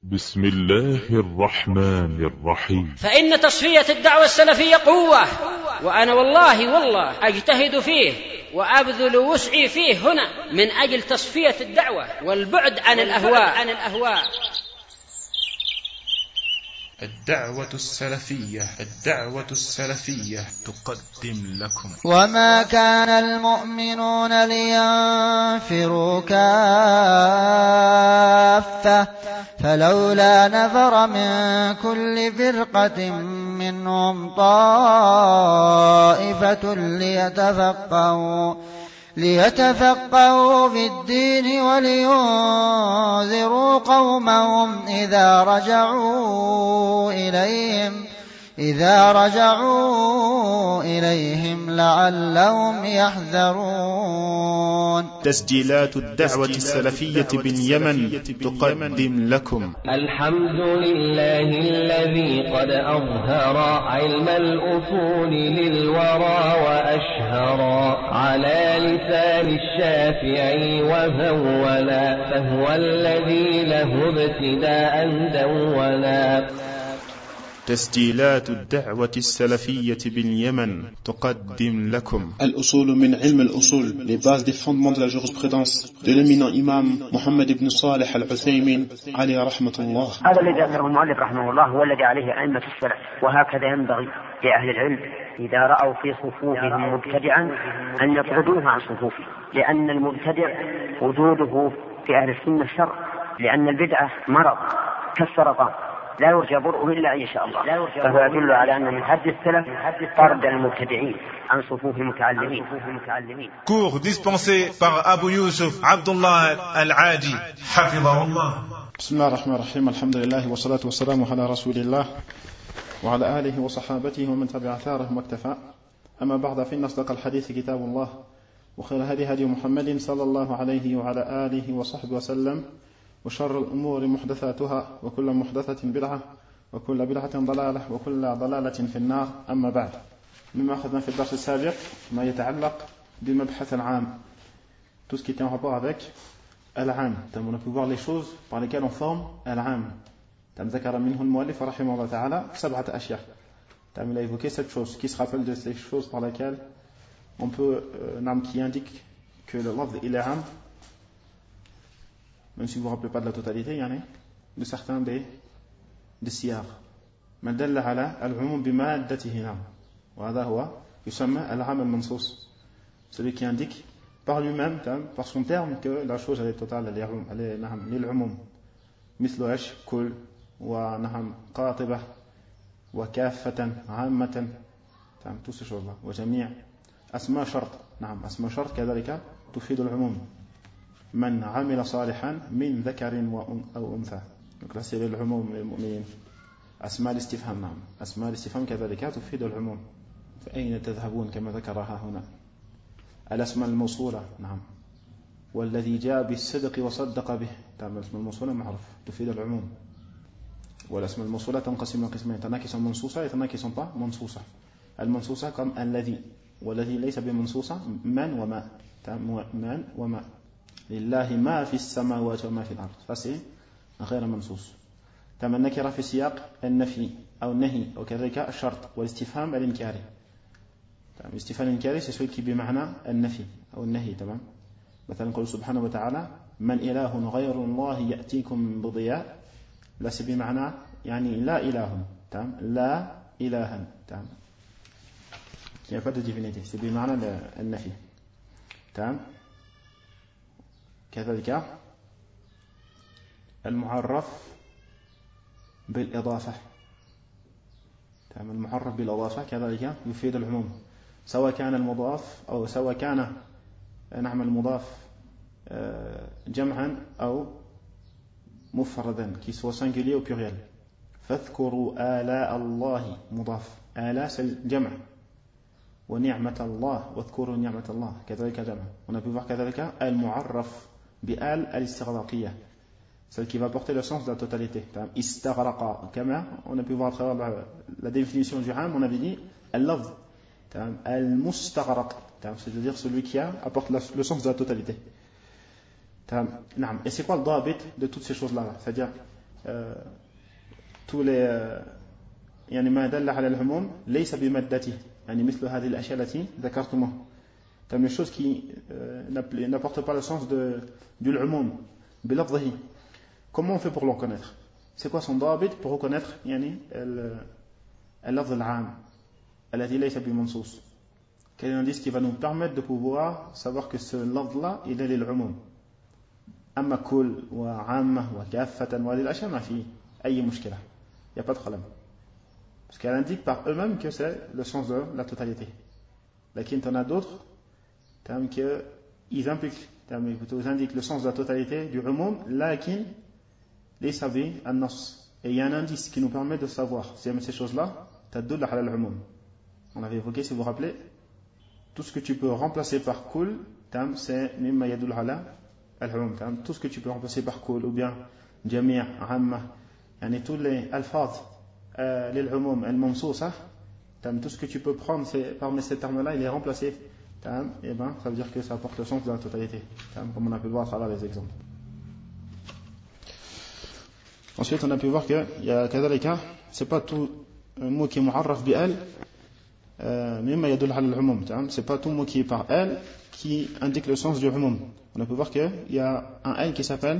بسم الله الرحمن الرحيم. فإن تصفية الدعوة السلفية قوة، وأنا والله أجتهد فيه وأبذل وسعي فيه هنا من أجل تصفية الدعوة والبعد عن الأهواء. الدعوة السلفية تقدم لكم. وما كان المؤمنون لينفروا كافة فلولا نفر من كل فرقة منهم طائفة ليتفقهوا في الدين ولينذروا قومهم إذا رجعوا إليهم لعلهم يحذرون. تسجيلات الدعوة السلفية باليمن تقدم لكم. الحمد لله الذي قد أظهر علم الأصول للورى وأشهر على لسان الشافعي وهولا، فهو الذي له ابتداء دولا. تسجيلات الدعوة السلفية باليمن تقدم لكم. الأصول من علم الأصول, les bases des fondements de la jurisprudence de l'éminent imam Mohammed ibn Salih al-Uthaymin عليه رحمة الله. هذا الذي ذكره المؤلف رحمه الله هو الذي عليه أئمة السلف، وهكذا ينبغي لأهل العلم إذا رأوا في صفوفهم مبتدعا أن يطردوه عن صفوفه، لأن المبتدع وجوده في أهل السنة شر، لأن البدعة مرض كالسرطان لا يرجى برؤه إلا إن شاء الله، فهو يدل على أن من حد السلف طرد المبتدعين عن صفوف المتعلمين. Cours dispensé par Abu Yusuf Abdullah Al-Adi حفظه الله. بسم الله الرحمن الرحيم. الحمد لله والصلاة والسلام على رسول الله وعلى آله وصحابته ومن تبع أثارهم واكتفى. أما بعد، فإن أصدق الحديث كتاب الله، وخير هدي محمد صلى الله عليه وعلى آله وصحبه وسلم، وشر الأمور محدثاتها، وكل محدثة بدعة، وكل بدعة ضلالة، وكل ضلالة في النار. أما بعد، مما أخذنا في الدرس السابق ما يتعلق بالمبحث العام, tout ce qui était en rapport avec العام. On a pu voir les choses par lesquelles on forme العام. ذكر منه المؤلف رحمه الله تعالى 7 أشياء. Il a évoqué 7 choses qui se rappellent de ces choses par lesquelles on peut, qui indique que le lafz il est am, même si vous ne vous rappelez pas de la totalité, de certains des siyar. ما دل على العموم بمادته نعم، وهذا هو يسمى العام المنصوص, celui qui indique par lui-même, par son terme, que la chose elle est totale, elle est للعموم. مثل ايش؟ كل ونعم قاطبة وكافة عامة, tous ces choses là, وجميع. أسماء شرط, نعم أسماء شرط كذلك تفيد العموم. من عمل صالحا من ذكر أو أنثى, donc là c'est العموم للمؤمنين. أسماء الاستفهام, نعم أسماء الاستفهام كذلك تفيد العموم. فأين تذهبون كما ذكرها هنا. الأسماء الموصولة, نعم والذي جاء بالصدق وصدق به, الأسماء الموصولة معروف تفيد العموم. والأسماء الموصولة تنقسم إلى قسمين, تناكس منصوصة وتناكس pas منصوصة. المنصوصة comme الذي, والذي ليس بمنصوصة من وما, من وما. لله ما في السماوات وما في الأرض, ça c'est غير منصوص. تم النكرة في سياق النفي أو النهي, وكذلك الشرط والاستفهام الإنكاري. الاستفهام الإنكاري c'est celui qui بمعنى النفي أو النهي. تمام. مثلا قول سبحانه وتعالى من إله غير الله يأتيكم بضياء, لا c'est بمعنى لا إله, تمام لا إلها, تمام il n'y a pas de divinité, c'est بمعنى النفي. تمام. كذلك المعرف بالإضافة, المعرف بالإضافة كذلك يفيد العموم, سواء كان المضاف أو سواء كان المضاف جمعا أو مفردا, qui soit singulier ou pluriel. فاذكروا آلاء الله مضاف, آلاء c'est جمع, ونعمة الله واذكروا نعمة الله كذلك جمع. On a pu voir كذلك المعرف بآل الاستغراقية, celle qui va porter le sens de la totalité. استغرق, كما on a pu voir à travers la définition du am, on avait dit al-lafz, al-mustaghraq, c'est-à-dire celui qui apporte le sens de la totalité. Et c'est quoi le dhabit de toutes ces choses-là? C'est-à-dire tous les يعني ما دل على العموم ليس بمادته يعني مثل هذه الأشياء التي ذكرتموها comme les choses qui n'apportent pas le sens du العموم بلفظه. Comment on fait pour le reconnaître? C'est quoi son ضابط pour reconnaître يعني اللفظ العام الذي ليس بمنصوص? Quel est l'indice qui va nous permettre de pouvoir savoir que ce lafz-là il est للعموم؟ أما كل وعامة وكافة وهذه الأشياء ما في أي مشكلة, il n'y a pas de problème. Parce qu'elle indique par eux-mêmes que c'est le sens de la totalité. Lakin t'en as d'autres qu'ils impliquent, ils indiquent le sens de la totalité du umum, lakin les savi an-nas. Et il y a un indice qui nous permet de savoir si ces choses-là tadoul ala al-umum. On avait évoqué, si vous vous rappelez, tout ce que tu peux remplacer par kul, c'est mimma yadoul ala al-umum. Tout ce que tu peux remplacer par kul ou bien jami' amma, yani tous les alphaz l'umum al-mamsousa, tout ce que tu peux prendre parmi ces termes-là, il est remplacé, et ben ça veut dire que ça apporte le sens de la totalité, comme on a pu le voir à travers les exemples. Ensuite, on a pu voir que il y a kadhalika, c'est pas tout mot qui est mu'arraf bi al mimma yadul ala al-umum, c'est pas tout mot qui est par al qui indique le sens du umum. On a pu voir que il y a un al qui s'appelle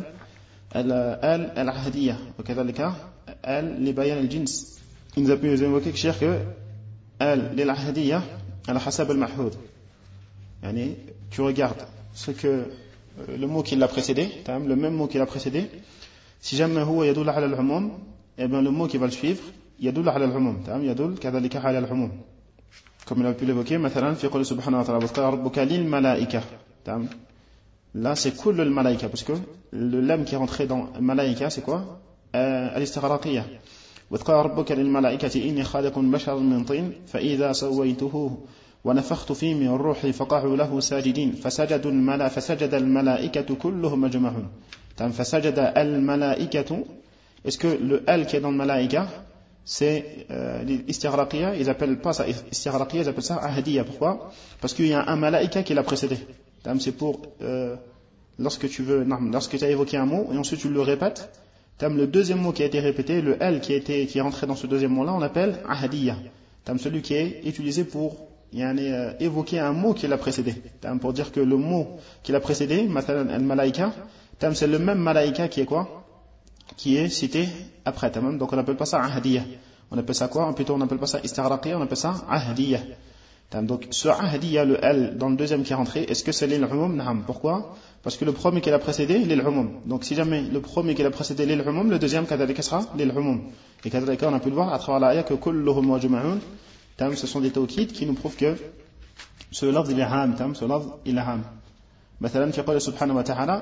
al-ahdiyya, wa kadhalika al li bayan al-jins. Il nous a pu évoquer que al lil-ahdiyya ala hasab al-mahhud. Yani tu regardes ce que le mot qui l'a précédé, le même mot qui l'a précédé, si jamais huwa yadul ala al-umum, et bien le mot qui va le suivre yadul ala al-umum, yadul kadhalika ala al-umum. Comme il a pu l'évoquer, مثلا في قول سبحانه وتعالى وذكر ربك للملائكة. Là c'est كل الملائكة parce que le lam qui est rentré dans malaika c'est quoi? الاستغراقية. وذكر ربك للملائكة إني خالق بشرا من طين فإذا سويته ونفخت فيه من روحي فقعوا له ساجدين فسجد الملائكة كلهم أجمعون. فسجد الملائكة. Est-ce que le al qui est dans le malaika c'est l'istighraqiya, ils appellent pas ça istighraqiya, ils appellent ça ahdiya. Pourquoi? Parce qu'il y a un malaika qui l'a précédé. C'est pour lorsque tu as évoqué un mot et ensuite tu le répètes, le deuxième mot qui a été répété, le L qui est rentré dans ce deuxième mot là, on l'appelle ahdiya. Celui qui est utilisé pour évoquer un mot qui l'a précédé. Pour dire que le mot qui l'a précédé, al-malaika, c'est le même malaika qui est quoi? Qui est cité après. Donc on appelle pas ça ahdiya. On appelle ça quoi? Plutôt on appelle pas ça istighraqiya, on appelle ça ahdiya. Donc ce ahdiya, le L dans le deuxième qui est rentré, est-ce que c'est l'il-umum? Naam. Pourquoi? Parce que le premier qui l'a précédé, l'il-umum. Donc si jamais le premier qui l'a précédé l'il-umum, le deuxième kadhalika sera l'il-umum. Et kadhalika on a pu le voir à travers l'ayah que kulluhum wajma'un, ce sont des tawkid qui nous prouvent que ce lafz il est ham, ce lafz il est ham. مثلا في قول سبحانه وتعالى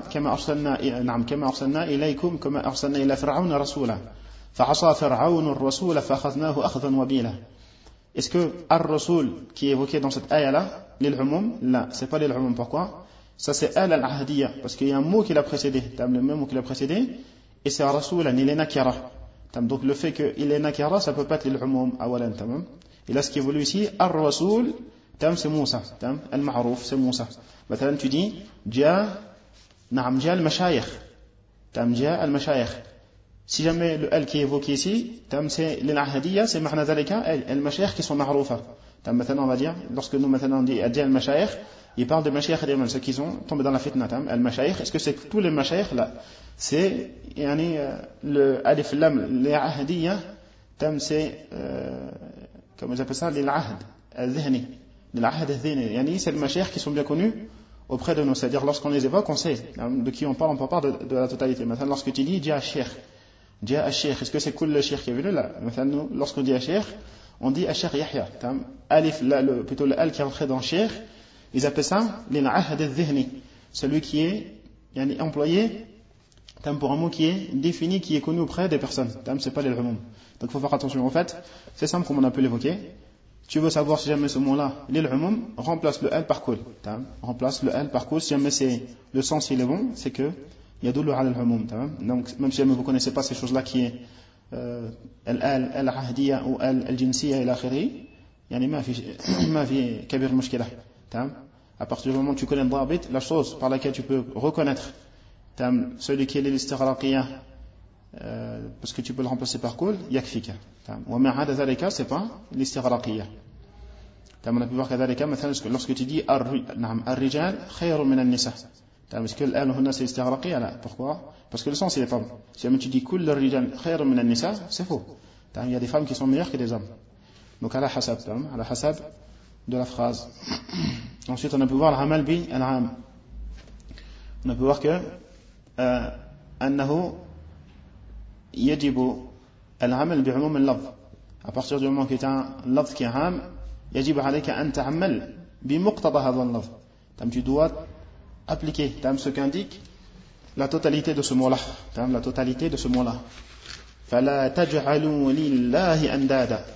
كما أرسلنا إليكم كما أرسلنا إلى فرعون رسولا فعصى فرعون الرسول فأخذناه أخذا وبيلا. Est-ce que ar-rasul qui est évoqué dans cette ayah-là, l'il-umum? Là, c'est pas l'il-umum. Pourquoi? Ça c'est al-ahdiya, parce qu'il y a un mot qui l'a précédé, le même mot qui l'a précédé, et c'est ar-rasul, il est nakira. Donc le fait qu'il est nakira, ça peut pas être l'il-umum awalan. Et là, ce qui évolue ici, ar-rasul, c'est Moussa, al-ma'rouf, c'est Moussa. Maintenant, tu dis, Jaa al-mashayikh. Jaa al-mashayikh. Si jamais le al qui est évoqué ici, c'est l'ahadiya, c'est ma'na dhalika, al-mashayikh qui sont ma'roufa. Maintenant, on va dire, lorsque nous maintenant on dit Jaa al-mashayikh, il parle de mashayikh et ceux qui sont tombés dans la fitna. Al-mashayikh, est-ce que c'est tous les mashayikh? Là, c'est, le alif lam, l'ahadiya, c'est, comment ils appellent ça, l'ahad, al-dhihni. C'est les mashayikh qui sont bien connus auprès de nous, c'est-à-dire lorsqu'on les évoque, on sait de qui on parle de la totalité. Maintenant, lorsque tu dis Jaa al-sheikh, est-ce que c'est cool le sheikh qui est venu là? Maintenant, lorsqu'on dit al-sheikh, on dit al-sheikh Yahya. Alif, plutôt le al qui est entré dans sheikh, ils appellent ça l'ahad al-dhihni, celui qui est employé pour un mot qui est défini, qui est connu auprès des personnes. C'est pas l'il-umum. Donc il faut faire attention. En fait, c'est simple comme on a pu l'évoquer. Tu veux savoir si jamais ce mot-là, l'il-umum, remplace le al par kul. Remplace le al par kul. Si jamais le sens il est bon, c'est que yadullu ala al-umum. Donc même si jamais vous connaissez pas ces choses-là qui est al-ahdiya ou al-jinsiya ila akhiri, ma fi kabir mushkila. À partir du moment où tu connais le dhabit, la chose par laquelle tu peux reconnaître celui qui est l'istighraqiya parce que tu peux le remplacer par kul, yakfika. Wa ma hada dhalika, c'est pas l'istighraqiyya. On a pu voir kadhalika, lorsque tu dis ar-rijal khayrun min an-nisa. Est-ce que al-hunna c'est istighraqiyya? Là, pourquoi? Parce que le sens il est pas bon. Si jamais tu dis kul ar-rijal khayrun min an-nisa, c'est faux. Il y a des femmes qui sont meilleures que des hommes. Donc à la hasab de la phrase. Ensuite on a pu voir al-amal bi al-am. On a pu voir que أنه يجب العمل بعموم اللفظ. À partir du moment qu'il y a un lafz qui est am, يجب عليك أن تعمل بمقتضى هذا اللفظ. Tu dois appliquer ce qu'indique la totalité de ce mot-là. La totalité de ce mot-là. فلا تجعلوا لله أندادا.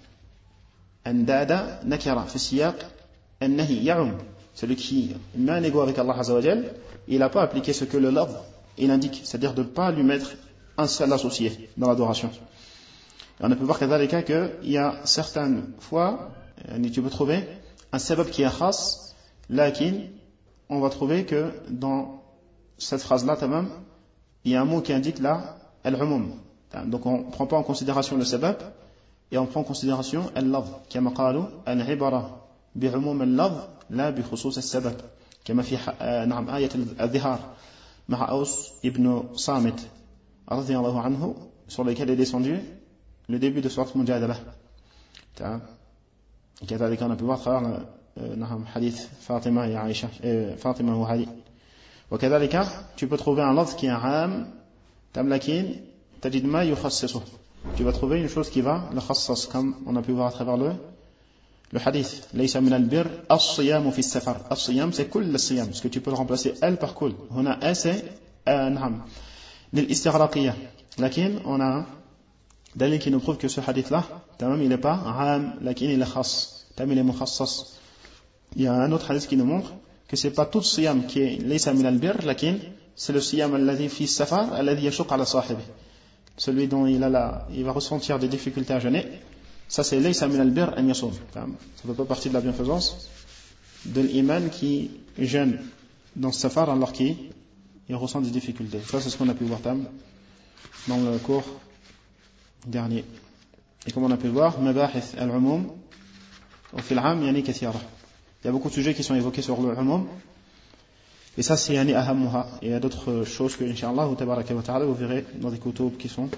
أندادا نكرة في السياق النهي يعم. Celui qui met un égo avec Allah Azza wa Jal, il n'a pas appliqué ce que le lafz il indique, c'est-à-dire de ne pas lui mettre un seul associé dans l'adoration. Et on a pu voir qu'il y a certaines fois, tu peux trouver un sabab qui est khas, lakin on va trouver que dans cette phrase-là, il y a un mot qui indique là, al-umum. Donc on ne prend pas en considération le sabab, et on prend en considération al-lafz, كما قالوا العبرة بعموم اللفظ لا بخصوص السبب كما في آية الظهار مع أوس ابن صامت رضي الله عنه sur lequel est descendu le début de sourate Mujadala. كذلك on a pu voir travers حديث فاطمة يا عائشة فاطمة وعلي. وكذلك tu peux trouver un lafz qui est عام لكن تجد ما يخصصه. Tu vas trouver une chose qui va le khassas, comme on a pu voir à travers le hadith. ليس من البر الصيام في السفر. الصيام c'est كل الصيام, parce que tu peux le remplacer elle par كل. هنا c'est نعم للاستغراقية. لكن on a dalil qui nous prouve que ce hadith là il n'est pas عام لكن il est خاص, il est مخصص. Il y a un autre hadith qui nous montre que c'est pas tout الصيام qui est ليس من البر, لكن c'est le صيام الذي في السفر الذي يشق على صاحبه. Celui dont il va ressentir des difficultés à jeûner, ça c'est laysa min al-bir an yasum. Ça ne fait pas partie de la bienfaisance de l'iman qui jeûne dans ce safar alors qu'il ressent des difficultés. Ça c'est ce qu'on a pu voir dans le cours dernier. Et comme on a pu voir, mabahith al-umum wa fil 'am yani kathira. Il y a beaucoup de sujets qui sont évoqués sur le umum. Et ça c'est yani ahammuha. Et il y a d'autres choses que inshallah tabaraka wa ta'ala vous verrez dans des kutub qui sont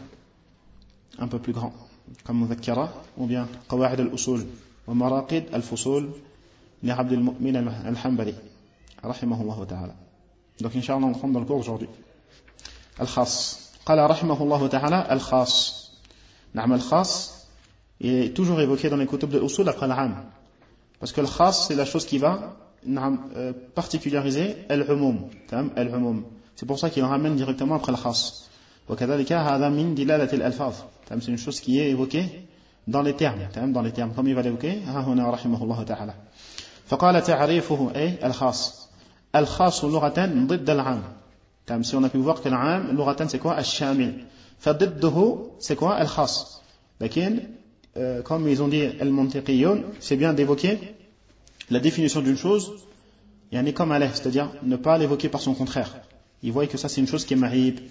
un peu plus grands, comme Mudhakkara ou bien Qawa'id al-Usul wa Maraqid al-Fusul li Abd al-Mu'min al-Hanbali rahimahullah ta'ala. Donc inshallah on rentre dans le cours aujourd'hui. Al-Khas. Qala rahimahullah ta'ala al-Khas. Na'am al-Khas est toujours évoqué dans les kutub de Usul après al-'am. Parce que al-Khas c'est la chose qui va particulariser al-umum. C'est pour ça qu'il ramène directement après al-khas. وكذلك هذا من دلالة الألفاظ. C'est une chose qui est évoquée dans les termes, comme il va l'évoquer ها هنا رحمه الله تعالى. فقال تعريفه أي الخاص. الخاص لغة ضد العام. Si on a pu voir que العام لغة c'est quoi الشامل. فضده c'est quoi الخاص. لكن comme ils ont dit المنطقيون, c'est bien d'évoquer la définition d'une chose, yani comme elle est, c'est-à-dire ne pas l'évoquer par son contraire. Ils voient que ça c'est une chose qui est mahib.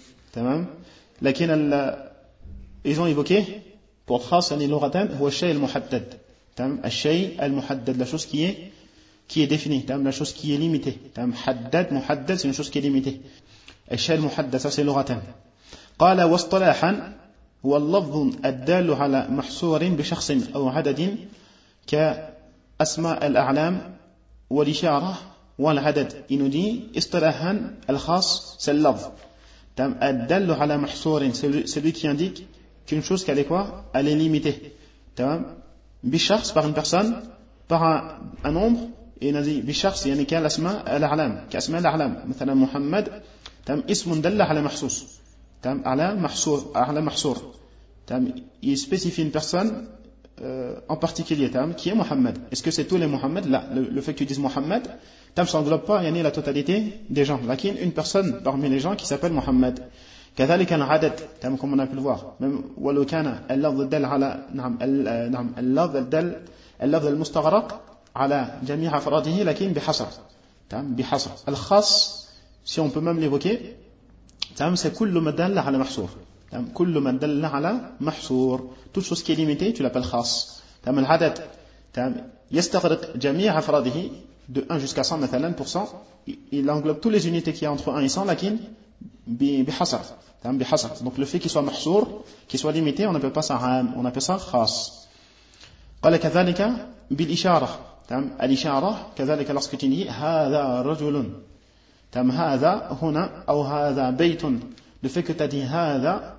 Ils ont évoqué pour khas yani lughatan huwa shay al-muhaddad. Al-shay al-muhaddad, la chose qui est définie, la chose qui est limitée. Haddad, muhaddad, c'est une chose qui est limitée. Al-shay al-muhaddad, ça c'est lughatan. قال واصطلاحا هو اللفظ الدال على محصور بشخص أو عدد كأسماء الأعلام والإشارة والعدد. Il nous dit اصطلاحا الخاص c'est le lafz. الدال على محصور, celui qui indique qu'une chose qu'elle est quoi, elle est limitée. بشخص par une personne, par un nombre, et il a dit بشخص يعني كالأسماء الأعلام, كأسماء الأعلام مثلا محمد اسم دل على محسوس. على محصور. Il spécifie une personne en particulier qui est Mohammed. Est-ce que c'est tous les Mohammed? Là, le fait que tu dises Mohammed, ça n'englobe pas la totalité des gens. Là, il y a une personne parmi les gens qui s'appelle Mohammed. كذلك العدد, comme on a pu le voir. Même ولو كان اللفظ الدل على نعم اللفظ المستغرق على جميع أفراده لكن بحصر. الخاص, si on peut même l'évoquer, c'est كل ما دل على محصور. كل ما دل على محصور. Toute chose qui est limitée, tu l'appelles خاص. العدد يستغرق جميع أفراده de 1 jusqu'à 100 مثلا %. Il englobe toutes les unités qui y a entre 1 et 100 لكن بحصر. Donc le fait qu'il soit محصور, qu'il soit limité, on n'appelle pas ça عام, on appelle ça خاص. قال كذلك بالإشارة. الإشارة كذلك lorsque tu dis هذا رجل. هذا هنا أو هذا بيت. Le fait que tu as dit هذا,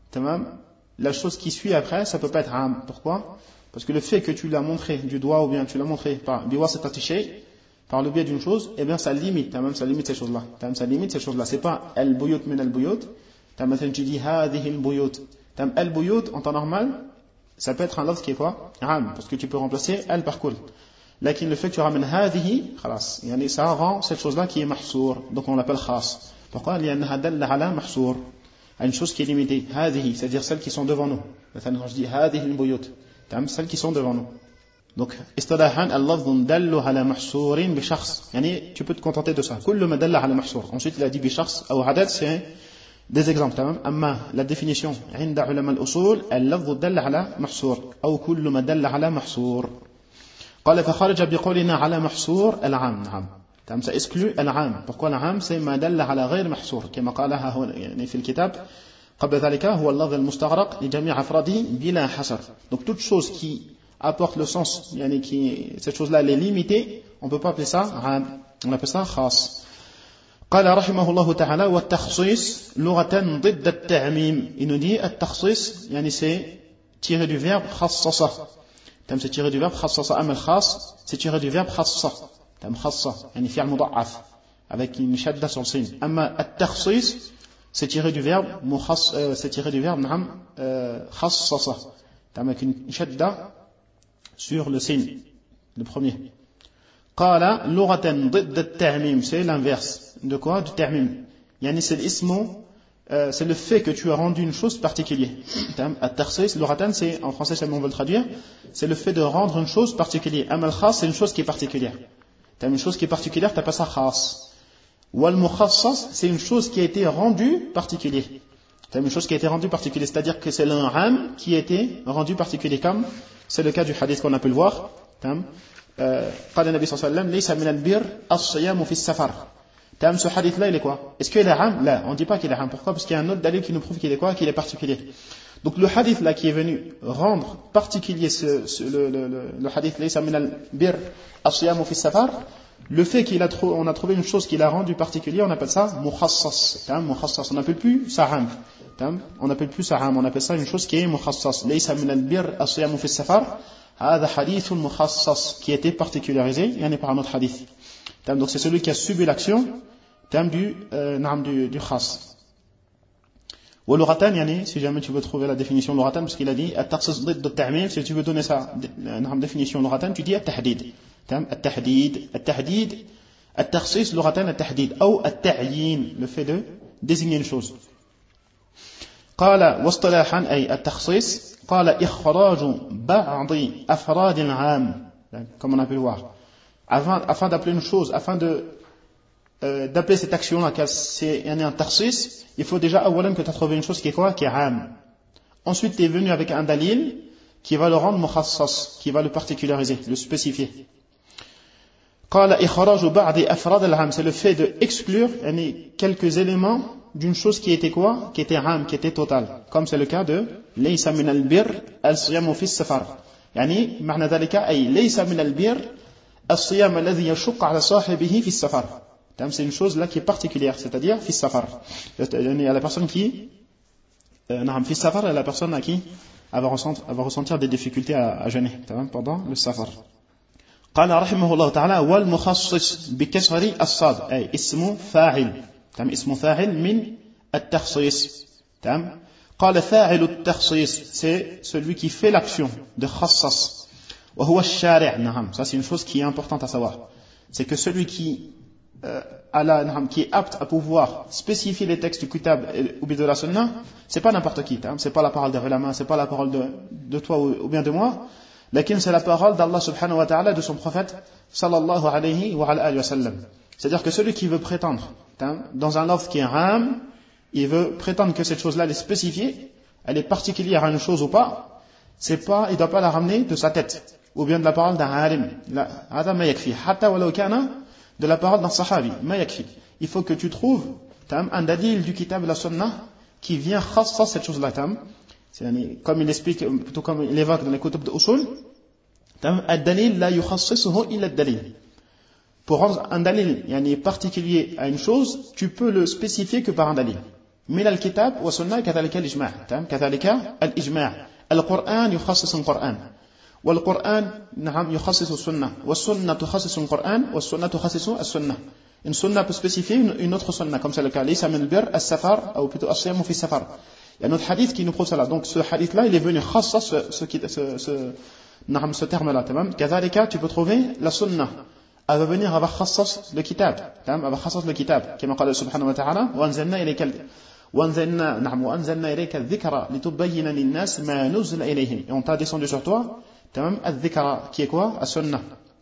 la chose qui suit après, ça peut pas être عام. Pourquoi? Parce que le fait que tu l'as montré du doigt ou bien tu l'as montré par biwasitati shay, par le biais d'une chose, eh bien ça limite, ça limite ces choses-là. Ça limite ces choses-là. C'est pas al-buyut min al-buyut. Maintenant tu dis هذه البيوت. Al-buyut en temps normal, ça peut être un lafz qui est quoi? عام, parce que tu peux remplacer al par kul. Lakin le fait que tu ramènes هذه, خلاص, yani ça rend cette chose-là qui est mahsour. Donc on l'appelle khas. Pourquoi? لأنها دل على محصور. À une chose qui est limitée. هذه, c'est-à-dire celles qui sont devant nous. Maintenant quand je dis هذه البيوت, celles qui sont devant nous. Donc اصطلاحا اللفظ دل على محصور بشخص. يعني tu peux te contenter de ça. كل ما دل على محصور. Ensuite il a dit بشخص أو عدد, c'est des exemples. أما la définition عند علماء الأصول اللفظ دل على محصور أو كل ما دل على محصور. قال فخرج بقولنا على محصور العام. نعم. ça exclut العام. Pourquoi العام? C'est ما دل على غير محصور كما قالها هنا يعني في الكتاب. قبل ذلك هو اللفظ المستغرق لجميع أفراده بلا حصر. Donc toute chose qui apporte le sens, yani qui cette chose-là elle est limitée, on peut pas appeler ça عام, on appelle ça خاص. قال رحمه الله تعالى والتخصيص لغة ضد التعميم. Il nous dit التخصيص يعني c'est tiré du verbe خصص. c'est tiré du verbe خصص. أما الخاص c'est tiré du verbe خص. خص يعني فعل مضاعف avec une shadda sur le signe. أما التخصيص c'est tiré du verbe c'est tiré du verbe نعم خصص avec une shadda sur le signe, le premier. قال لغة ضد التعميم, c'est l'inverse de quoi? Du ta'mim. يعني c'est l'ismu, c'est le fait que tu as rendu une chose particulière. التخصيص لغة, c'est en français seulement on veut le traduire, c'est le fait de rendre une chose particulière. أما الخاص c'est une chose qui est particulière. Une chose qui est particulière, tu n'as pas ça khas. والمخصص c'est une chose qui a été rendue particulière. Une chose qui a été rendue particulière, c'est-à-dire que c'est un ram qui a été rendu particulier, comme c'est le cas du hadith qu'on a pu le voir. قال النبي صلى الله عليه وسلم ليس من البر الصيام في السفر. Ce hadith là il est quoi? Est-ce qu'il est ram? Là, on ne dit pas qu'il est ram. Pourquoi? Parce qu'il y a un autre dalil qui nous prouve qu'il est quoi? Qu'il est particulier. Donc le hadith là qui est venu rendre particulier le hadith ليس من البر الصيام في السفر, le fait on a trouvé une chose qui l'a rendu particulier, on appelle ça mukhassas. On n'appelle plus ça ram. On n'appelle plus ça ram, on appelle ça une chose qui est mukhassas. ليس من البر الصيام في السفر. هذا حديث مخصص qui a été particularisé, il y en a par un autre hadith. Donc c'est celui qui a subi l'action du khas. ولغة يعني si jamais tu veux trouver la définition لغة, parce qu'il a dit التخصيص ضد التعميم, si tu veux donner ça définition لغة, tu dis التحديد. التحديد التخصيص لغة التحديد أو التعيين, le fait de désigner une chose. قال واصطلاحا أي التخصيص قال إخراج بعض أفراد العام, comme on a pu le voir, afin d'appeler une chose, afin d'appeler cette action-là, car c'est un takhsis, il faut déjà que tu as trouvé une chose qui est quoi? Qui est am. Ensuite, tu es venu avec un dalil qui va le rendre mukhassas, qui va le particulariser, le spécifier. قال إخراج بعض أفراد العام, c'est le fait d'exclure quelques éléments d'une chose qui était quoi? Qui était am, qui était totale. Comme c'est le cas de ليس من البر الصيام في السفر. يعني معنى ذلك أي ليس من البر الصيام الذي يشق على صاحبه في السفر. C'est une chose là qui est particulière, c'est-à-dire في السفر. Il y a la personne qui في السفر, la personne à qui elle va ressentir des difficultés à jeûner pendant le safar. قال رحمه الله تعالى والمخصص بكسر الصاد أي اسم فاعل. اسم فاعل من التخصيص. قال فاعل التخصيص, c'est celui qui fait l'action de khassas. وهو الشارع. نعم, ça c'est une chose qui est importante à savoir. C'est que celui qui est apte à pouvoir spécifier les textes du kitab ou bien de la sunna, c'est pas n'importe qui. C'est pas la parole des ulama, c'est pas la parole de toi ou bien de moi. Lakin c'est la parole d'Allah subhanahu wa ta'ala, de son prophète sallallahu alayhi wa sallam. C'est-à-dire que celui qui veut prétendre dans un lafz qui est ram, il veut prétendre que cette chose-là elle est spécifiée, elle est particulière à une chose ou pas, c'est pas, il ne doit pas la ramener de sa tête, ou bien de la parole d'un alim. Hada ma yakfi. Hatta walau kana de la parole d'un sahabi. Ma yakfi. Il faut que tu trouves un dalil du kitab et la sunnah qui vient khassa cette chose-là. Comme il explique, plutôt comme il évoque dans les kutub de usul, ad-dalil la yukhassisuhu illa ad-dalil. Pour rendre un dalil particulier à une chose, tu peux le spécifier que par un dalil. من الكتاب والسنة كذلك الإجماع كذلك الإجماع القرآن يخصص القرآن والقرآن نعم يخصص السنة والسنة تخصص القرآن والسنة تخصص السنة. Une sunna peut spécifier une autre sunna, comme c'est le cas. ليس من البر السفر أو plutôt الصيام في السفر. Il y a un autre hadith qui nous prouve cela. Donc ce hadith-là, il est venu khassa ce terme-là. كذلك tu peux trouver la sunna. Elle va venir avec khassas le kitab. Avec khassas le kitab. كما قال سبحانه وتعالى وأنزلنا إليك الذكر لتبين للناس ما نزل إليهم. Et on t'a descendu sur toi, الذكر qui est quoi? السنة.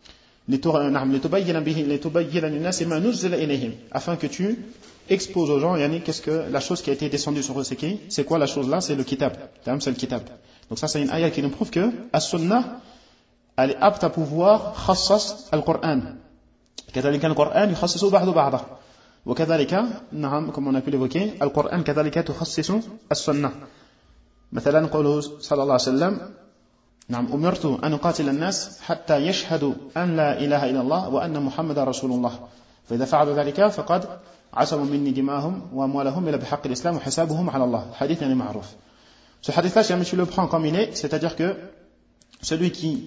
لتبين للناس ما نزل إليهم. Afin que tu exposes aux gens, qu'est-ce que la chose qui a été descendue sur eux, c'est qui? C'est quoi la chose là? C'est le kitab. C'est le kitab. Donc ça c'est une ayah qui nous prouve que السنة elle est apte à pouvoir khassas al-Qur'an. كذلك القرآن يخصص بعضه. وكذلك نعم comme on a pu l'évoquer القرآن كذلك تخصص السنة. مثلا قوله صلى الله عليه وسلم نعم أمرت أن أقاتل الناس حتى يشهدوا أن لا إله إلا الله وأن محمد رسول الله فإذا فعل ذلك فقد عصموا مني دماءهم وأموالهم إلا بحق الإسلام وحسابهم على الله. حديث معروف. Ce hadith là, si tu le prends comme il est, c'est-à-dire que celui qui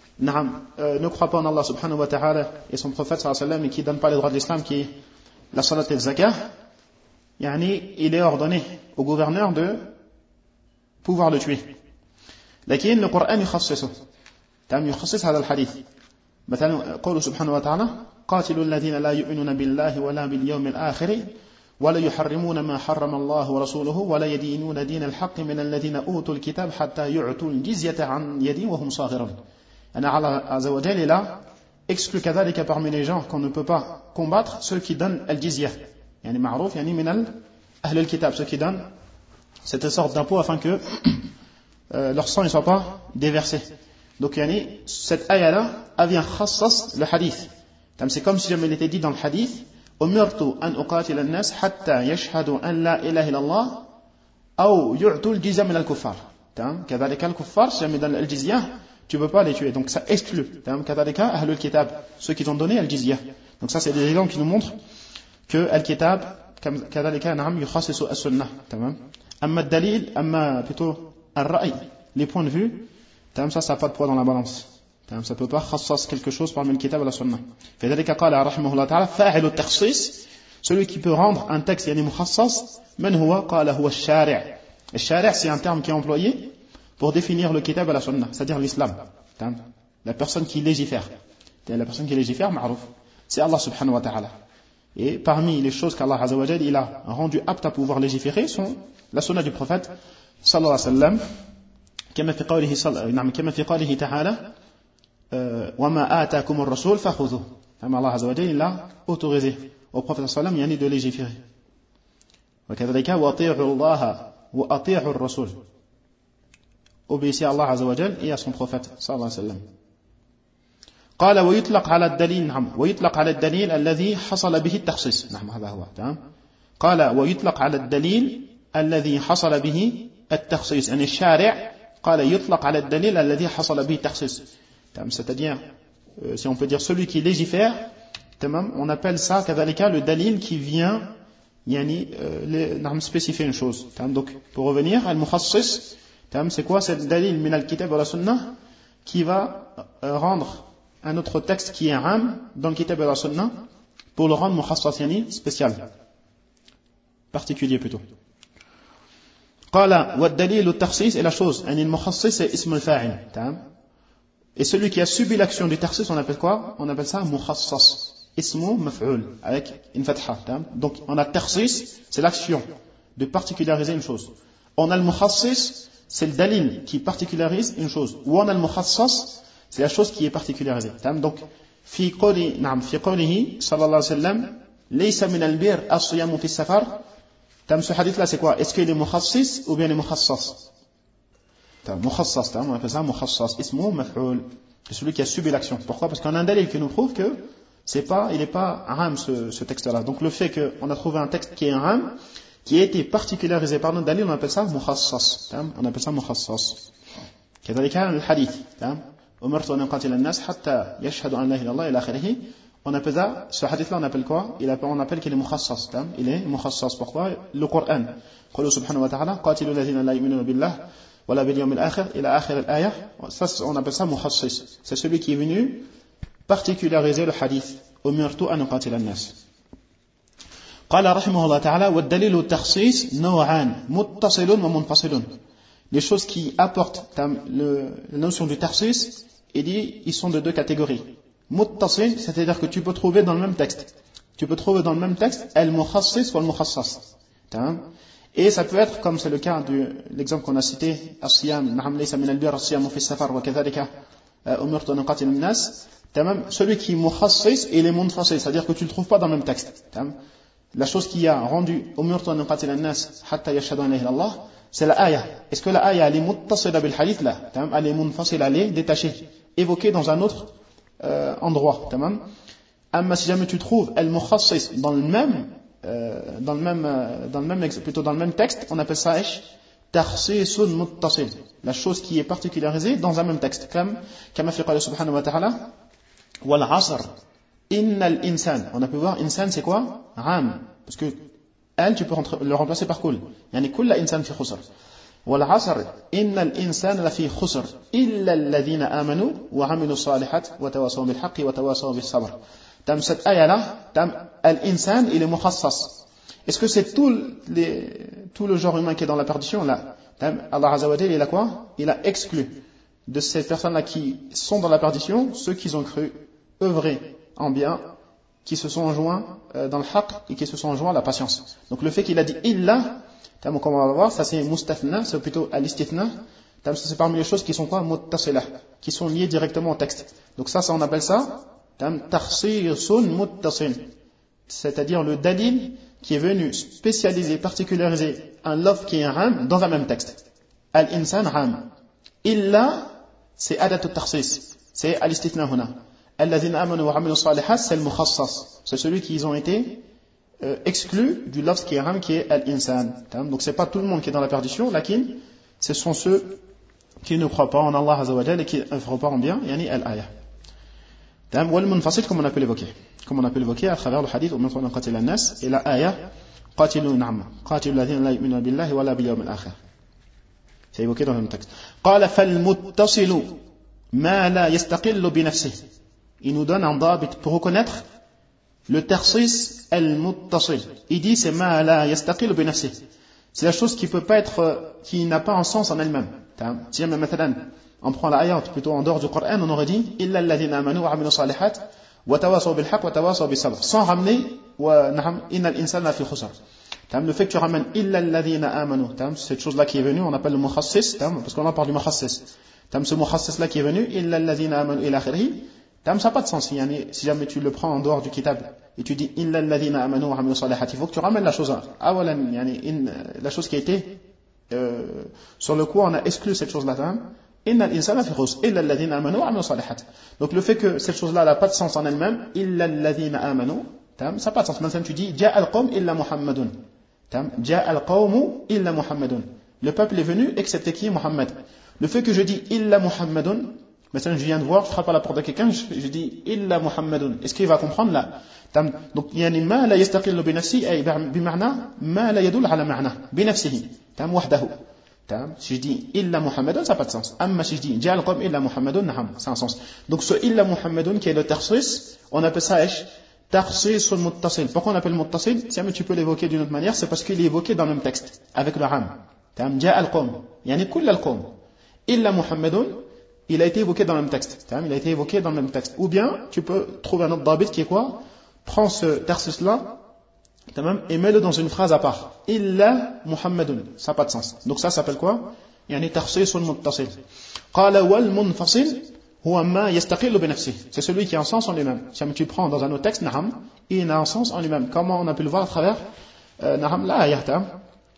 ne croit pas en Allah subhanahu wa ta'ala et son prophète sallallahu alayhi wa sallam et qui ne donne pas les droits de l'islam qui est la salat et le zakah, il est ordonné au gouverneur de pouvoir le tuer. لكن القرآن يخصصه يخصص هذا الحديث. مثلا قوله سبحانه وتعالى قاتلوا الذين لا يؤمنون بالله ولا باليوم الآخر ولا يحرمون ما حرم الله ورسوله ولا يدينون دين الحق من الذين أوتوا الكتاب حتى يعطوا الجزية عن يد وهم صاغرون. Allah Azza wa Jalla, il a exclu كذلك parmi les gens qu'on ne peut pas combattre ceux qui donnent al-jizya. معروف من أهل الكتاب, ceux qui donnent cette sorte d'impôt afin que leur sang ne soit pas déversé. Donc cette ayah-là, elle vient khassas le hadith. C'est comme si jamais il était dit dans le hadith أمرت أن أقاتل الناس حتى يشهدوا أن لا إله إلا الله أو يعطوا الجزية من الكفار. كذلك الكفار si jamais donnent al-jizya, tu ne peux pas les tuer. Donc ça exclut. كذلك أهل الكتاب, ceux qui ont donné al-jizya. Donc ça c'est des exemples qui nous montrent que al-kitab كذلك نعم يخصص السنة. أما الدليل أما plutôt الرأي, les points de vue, ça n'a pas de poids dans la balance. Ça ne peut pas khassas quelque chose parmi le kitab et la sunna. فذلك قال رحمه الله تعالى فاعل التخصيص, celui qui peut rendre un texte مخصص, من هو قال هو الشارع. الشارع c'est un terme qui est employé pour définir le kitab et la sunna, c'est-à-dire l'islam. La personne qui légifère. La personne qui légifère, ma'rouf, c'est Allah subhanahu wa ta'ala. Et parmi les choses qu'Allah Azza wa Jalla il a rendu apte à pouvoir légiférer sont la sunna du prophète sallallahu alayhi wa sallam, كما في قوله تعالى وما آتاكم الرسول فخذوه. Allah Azza wa Jalla il a autorisé au prophète sallallahu alayhi wa sallam de légiférer. وكذلك وأطيعوا الله وأطيعوا الرسول. Obéissez à Allah Azza wa Jalla et à son prophète sallallahu alayhi wa sallam. قال ويطلق على الدليل ويطلق على الدليل الذي حصل به التخصيص. هذا هو. قال ويطلق على الدليل الذي حصل به التخصيص. الشارع قال يطلق على الدليل الذي حصل به التخصيص. C'est-à-dire si on peut dire celui qui légifère, on appelle ça كذلك le dalil qui vient spécifier une chose. Donc pour revenir al-mukhassis, c'est quoi? C'est le dalil min al-kitab wa la sunnah qui va rendre un autre texte qui est am dans le kitab et la sunna pour le rendre mukhassas, spécial, particulier plutôt. Qala wa ad-dalil at-takhsis, et la chose, al-mukhassis c'est ism al-fa'il. Et celui qui a subi l'action du takhsis, on appelle quoi? On appelle ça mukhassas. Ismu maf'ul avec une fatha. Donc on a takhsis, c'est l'action de particulariser une chose. On a le mukhassis, c'est le dalil qui particularise une chose. Ou on a le mukhassas, c'est la chose qui est particularisée. Donc, في قوله صلى الله عليه وسلم ليس من البر الصيام في السفر Ce hadith-là, c'est quoi? Est-ce qu'il est mukhassis ou bien il est mukhassas? Mukhassas, on appelle ça mukhassas. Ismu maf'ul. C'est celui qui a subi l'action. Pourquoi? Parce qu'on a un dalil qui nous prouve que il n'est pas ram ce texte-là. Donc le fait qu'on a trouvé un texte qui est ram, qui a été particularisé par notre dalil, on appelle ça mukhassas. On appelle ça mukhassas. كذلك الحديث أمرت أن أقاتل الناس حتى يشهدوا أن لا إله إلا الله إلى آخره. On appelle ça, ce hadith-là, on appelle quoi? On appelle qu'il est mukhassas. Il est mukhassas. Pourquoi? Le Coran. قوله سبحانه وتعالى قاتلوا الذين لا يؤمنون بالله ولا باليوم الآخر إلى آخر الآية. Ça, on appelle ça mukhassis. C'est celui qui est venu particulariser le hadith. أمرت أن أقاتل الناس. قال رحمه الله تعالى والدليل التخصيص نوعان متصل ومنفصل. Les choses qui apportent la notion du takhsis, il dit, ils sont de deux catégories. Muttasil, c'est-à-dire que tu peux trouver dans le même texte. Tu peux trouver dans le même texte al-mukhassis ou al-mukhassas. Et ça peut être, comme c'est le cas de l'exemple qu'on a cité, as-siyam, na'am laysa min al-birr as-siyam fi as-safar wa kadhalika umirtu an uqatil an-nas. Celui qui est mukhassis, il est munfasil, c'est-à-dire que tu le trouves pas dans le même texte. La chose qui a rendu umirtu an uqatil an-nas hatta yashhadu an la ilaha illallah, c'est la ayah. Est-ce que la ayah elle est muttasila bil hadith là? Elle est munfasila, elle est détachée, évoquée dans un autre endroit. Amma si jamais tu trouves al-mukhassis dans le même texte, on appelle ça takhsisun muttasil. La chose qui est particularisée dans un même texte. Comme fi qala subhanahu wa ta'ala wal 'asr innal insan. On a pu voir insan c'est quoi? Ram. Parce que elle, tu peux le remplacer par kul. Yani kulla insan fi khusr. Wal 'asr innal insana lafi khusr illa alladhina amanu wa 'amilu salihat wa tawasaw bil haqqi wa tawasaw bis sabr. Cette ayah-là, al-insan, il est mukhassas. Est-ce que c'est tout le genre humain qui est dans la perdition? Là, Allah Azza wa Jalla, il a quoi? Il a exclu de ces personnes-là qui sont dans la perdition, ceux qui ont cru œuvrer en bien, qui se sont joints dans le haqq et qui se sont joints à la patience. Donc le fait qu'il a dit illa, comme on va voir, ça c'est mustathna, c'est plutôt al-istithna. C'est parmi les choses qui sont quoi? Muttasilah, qui sont liées directement au texte. Donc ça on appelle ça takhsisun muttasil, c'est-à-dire le dalil qui est venu spécialiser, particulariser un lafz qui est un ram dans un même texte. Al-insan ram. Illa, c'est adat al-takhsis, c'est al-istithna huna. Alladhina amanu wa 'amilu salihat, c'est al-mukhassas. C'est celui qui ont été exclus du lafz qui est ram, qui est al-insan. Donc c'est pas tout le monde qui est dans la perdition, lakin ce sont ceux qui ne croient pas en Allah Azza wa Jalla et qui œuvrent pas en bien, yani al-ayah. والمنفصل comme on a pu l'évoquer à travers le hadith ومن أن قتل الناس إلى آية قاتلوا نعم قاتلوا الذين لا يؤمنون بالله ولا باليوم الآخر. C'est évoqué dans le même texte. قال فالمتصل ما لا يستقل بنفسه. Il nous donne un ضابط pour reconnaître le takhsis al-muttasil. Il dit c'est ما لا يستقل بنفسه. C'est la chose qui peut pas être, qui n'a pas un sens en elle-même. Si jamais مثلا on prend l'ayat plutôt en dehors du Coran, on aurait dit illa alladhina amanu wa 'amilu salihat wa tawasaw bil haqq wa tawasaw bis sabr, sans ramener wa na'am innal insana fi khusr. Le fait que tu ramènes illa alladhina amanu, cette chose là qui est venue, on appelle le mukhassis, parce qu'on en parle du mukhassis. Ce mukhassis là qui est venu illa alladhina amanu ila akhirih, ça n'a pas de sens. Si jamais tu le prends en dehors du kitab et tu dis illa alladhina amanu wa 'amilu salihat, il faut que tu ramènes la chose awalan, la chose qui a été sur le coup on a exclu cette chose là. Inna al-insana fi khusr illa alladhina amanu wa 'amilu salihat. Donc le fait que cette chose-là n'a pas de sens en elle-même, illa alladhina amanu, ça n'a pas de sens. Maintenant tu dis ja'a al-qawm illa Muhammadun. Ja'a al-qawmu illa Muhammadun. Le peuple est venu excepté qui? Muhammad. Le fait que je dis illa Muhammadun, maintenant je viens de voir, je frappe à la porte de quelqu'un, je dis illa Muhammadun. Est-ce qu'il va comprendre là? Donc yani ma la yastaqillu bi nafsi ay bi ma'na ma la yadul ala ma'na bi nafsihi. Wahdahu. Si je dis illa Muhammadun, ça n'a pas de sens. Amma si je dis ja'al qawm illa Muhammadun, na'am, ça a un sens. Donc ce illa Muhammadun qui est le takhsis, on appelle ça takhsisun muttasil. Pourquoi on appelle muttasil? Si tu peux l'évoquer d'une autre manière, c'est parce qu'il est évoqué dans le même texte avec le ram. Ja'al qawm, yani kull al-qawm. Illa Muhammadun, il a été évoqué dans le même texte. Il a été évoqué dans le même texte. Ou bien tu peux trouver un autre dabit qui est quoi? Prends ce takhsis là et mets-le dans une phrase à part. Illa Muhammadun. Ça n'a pas de sens. Donc ça s'appelle quoi? Yani takhsisun muttasil. Qala wal munfasil huwa ma yastaqillu bi nafsihi. C'est celui qui a un sens en lui-même. Si tu prends dans un autre texte, na'am, il a un sens en lui-même. Comment on a pu le voir à travers نعم لا يهتم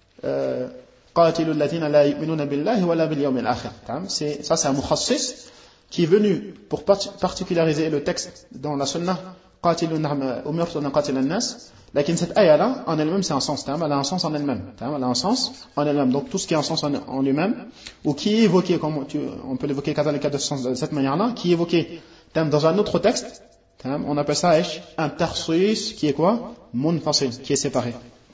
قاتلوا الذين لا يؤمنون بالله ولا باليوم الآخر. Ça c'est un mukhassis qui est venu pour particulariser le texte dans la sunnah قاتلوا نعم أمرت أن أقاتل الناس. لكن cette ayah là en elle-même c'est un sens, elle a un sens en elle-même, elle a un sens en elle-même. Donc tout ce qui a un sens en lui-même ou qui est évoqué, comme on peut l'évoquer de cette manière-là, qui est évoqué dans un autre texte, on appelle ça un tarsis qui est quoi? Munfasil, qui est séparé.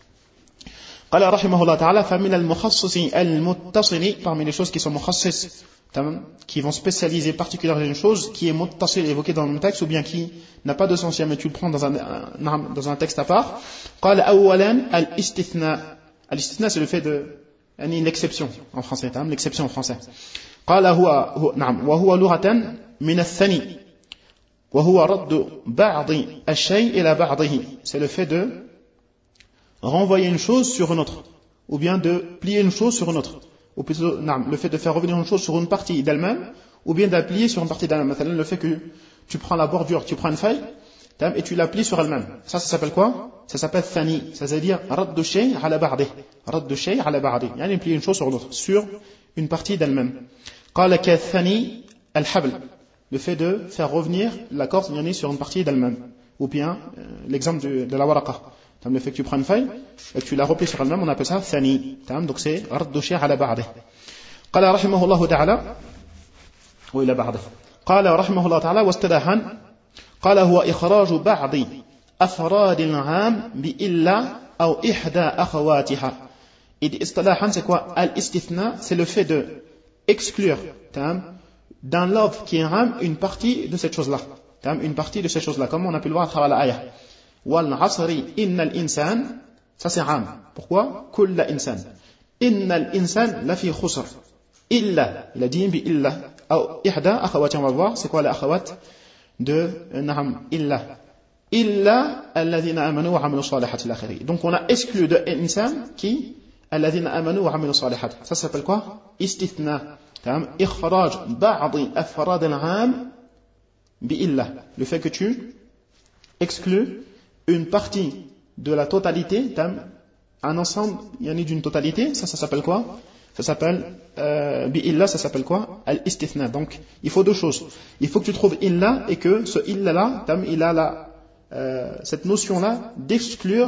قال رحمه الله تعالى فمن المخصص المتصل, parmi les choses qui sont mukhassis, qui vont spécialiser particulièrement une chose qui est muttasil évoqué dans le texte ou bien qui n'a pas de sens mais tu le prends dans un texte à part. قال أولا الاستثناء. الاستثناء c'est le fait de l'exception en français, l'exception en français. قال هو نعم وهو لغة من الثني وهو رد بعض الشيء إلى بعضه. C'est le fait de renvoyer une chose sur une autre, ou bien de plier une chose sur une autre, ou plutôt le fait de faire revenir une chose sur une partie d'elle-même, ou bien d'applier sur une partie d'elle-même. Le fait que tu prends la bordure, tu prends une feuille, et tu la plies sur elle-même. Ça s'appelle quoi? Ça s'appelle thani, c'est-à-dire raddu shay ala ba'dih. Raddu shay ala ba'dih, yani plier une chose sur l'autre, sur une partie d'elle-même. Qala ka thani al-habl, le fait de faire revenir la corde yani sur une partie d'elle-même, ou bien l'exemple de la waraqa. Le fait que tu prends une feuille et que tu la replies sur elle-même, on appelle ça thani. Donc c'est raddu shay ala ba'dih. قال رحمه الله تعالى وإلى بعضه قال رحمه الله تعالى واصطلاحا قال هو إخراج بعض أفراد العام بإلا أو إحدى أخواتها. Et اصطلاحا c'est quoi? Al-istithna, c'est le fait de exclure dans l'ordre qui est ram une partie de cette chose-là. Une partie de cette chose-là, comme on a pu le voir à travers l'ayah. والعصر إن الإنسان, ça c'est ram. Pourquoi? كل إنسان إن الإنسان لفي خسر إلا, il a dit بإلا أو إحدى أخوات, on va voir c'est quoi les akhawat de نعم إلا الذين آمنوا وعملوا الصالحات إلى آخره. Donc on a exclu de إنسان qui الذين آمنوا وعملوا الصالحات. Ça s'appelle quoi? استثناء. إخراج بعض أفراد العام بإلا, le fait que tu exclus une partie de la totalité, un ensemble d'une totalité, ça s'appelle quoi? Ça s'appelle bi'illa, ça s'appelle quoi? Al-istithna. Donc il faut deux choses. Il faut que tu trouves illa et que ce illa là, il a cette notion là d'exclure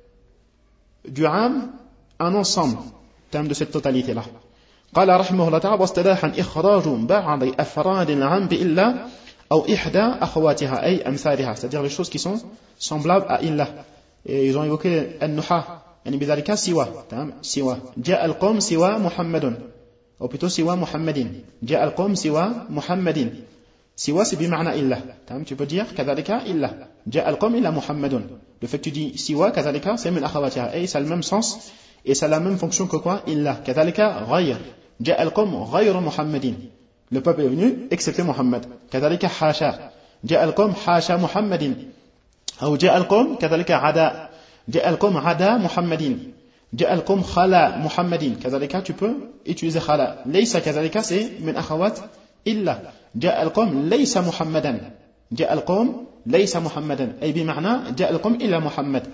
du am un ensemble de cette totalité là. قال رحمه الله تعالى واصطلاحا إخراج بعض أفراد العام بإلا أو إحدى أخواتها أي أمثالها, c'est-à-dire les choses qui sont semblables à illa. Et ils ont évoqué النحاة يعني بذلك سوى سوى جاء القوم سوى محمد ou plutôt سوى محمد جاء القوم سوى محمد. سوى c'est بمعنى إلا, tu peux dire كذلك إلا جاء القوم إلا محمد. Le fait que tu dis سوى كذلك c'est من أخواتها et ça a le même sens et ça a la même fonction que quoi? إلا. كذلك غير جاء القوم غير محمد, le peuple est venu excepté Muhammad. كذلك حاشا جاء القوم حاشا محمد أو جاء القوم كذلك عدا جاء القوم عدا محمد جاء القوم خلا محمد. كذلك tu peux utiliser خلا. ليس كذلك c'est من أخوات إلا جاء القوم ليس محمدا جاء القوم ليس محمدا أي بمعنى جاء القوم إلا محمد.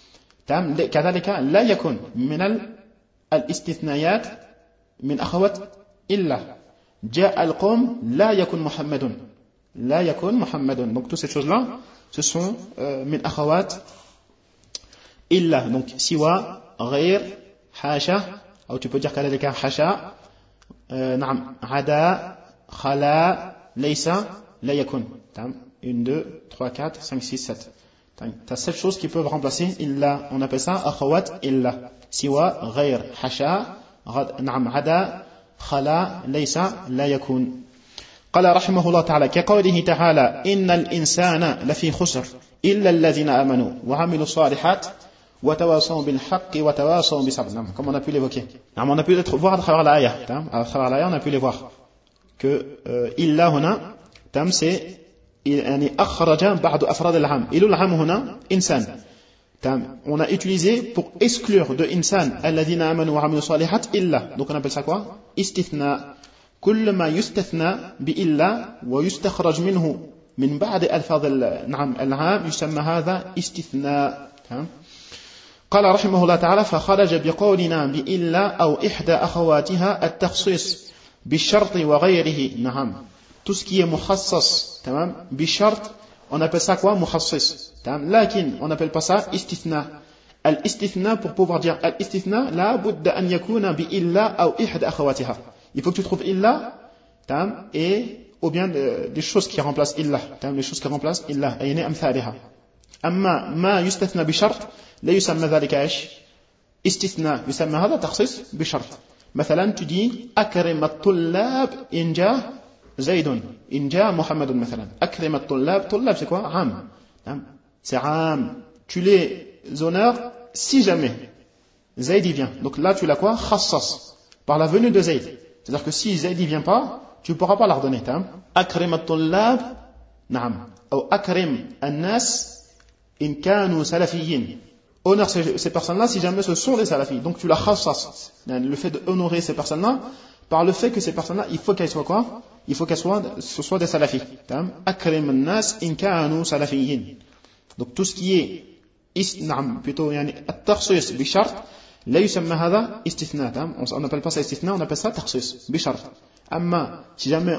كذلك لا يكون من الاستثناءات من أخوات إلا جاء القوم لا يكون محمد لا يكون محمد. Donc toutes ces choses là ce sont من أخوات إلا. Donc سوى غير حاشا أو tu peux dire كذلك حاشا نعم عدا خلا ليس لا يكون. 1 2 3 4 5 6 7. Tu as 7 choses qui peuvent remplacer إلا. On appelle ça أخوات إلا. سوى غير حاشا نعم عدا خلا ليس لا يكون. قال رحمه الله تعالى كقوله تعالى إن الإنسان لفي خسر إلا الذين آمنوا وعملوا الصالحات وتواصوا بالحق وتواصوا بالصبر. Comme on a pu l'évoquer. On a pu les voir à travers l'ayah. À travers l'ayah on a pu les voir que إلا هنا c'est يعني أخرج بعض أفراد العام. إلو العام هنا إنسان. On a utilisé pour exclure de insan الذين آمنوا وعملوا الصالحات إلا. Donc on appelle ça quoi? استثناء. كل ما يستثنى بإلا ويستخرج منه من بعد ألفاظ نعم العام يسمى هذا استثناء. قال رحمه الله تعالى فخرج بقولنا بإلا أو إحدى أخواتها التخصيص بالشرط وغيره. نعم. Tout ce qui est مخصص تمام بالشرط on appelle ça quoi مخصص تمام لكن on n'appelle pas ça استثناء. الاستثناء pour pouvoir dire الاستثناء لا بد أن يكون بإلا أو إحدى أخواتها. Il faut que tu trouves إلا تمام et ou bien des choses qui remplacent إلا تمام les choses qui remplacent إلا أين أمثالها. أما ما يستثنى بشرط لا يسمى ذلك إيش استثناء يسمى هذا تخصيص بشرط. مثلا tu dis أكرم الطلاب إن جاء زيد إن جاء محمد مثلا. أكرم الطلاب طلاب c'est quoi عام c'est عام. Tu les honores si jamais Zayd y vient. Donc là tu l'as quoi khassas par la venue de Zayd. C'est-à-dire que si Zayd y vient pas tu ne pourras pas leur donner. أكرم الطلاب نعم أو أكرم الناس إن كانوا سلفيين. Honore ces personnes-là si jamais ce sont des salafis. Donc tu la khassas. Le fait d'honorer ces personnes-là par le fait que ces personnes-là, il faut qu'elles soient quoi? Il faut qu'elles soient des salafis. Akrim an-nas in kanu salafiyyin. Donc tout ce qui est plutôt التخصيص بشرط لا يسمى هذا استثناء. On n'appelle pas ça istithna, on appelle ça تخصيص بشرط. أما si jamais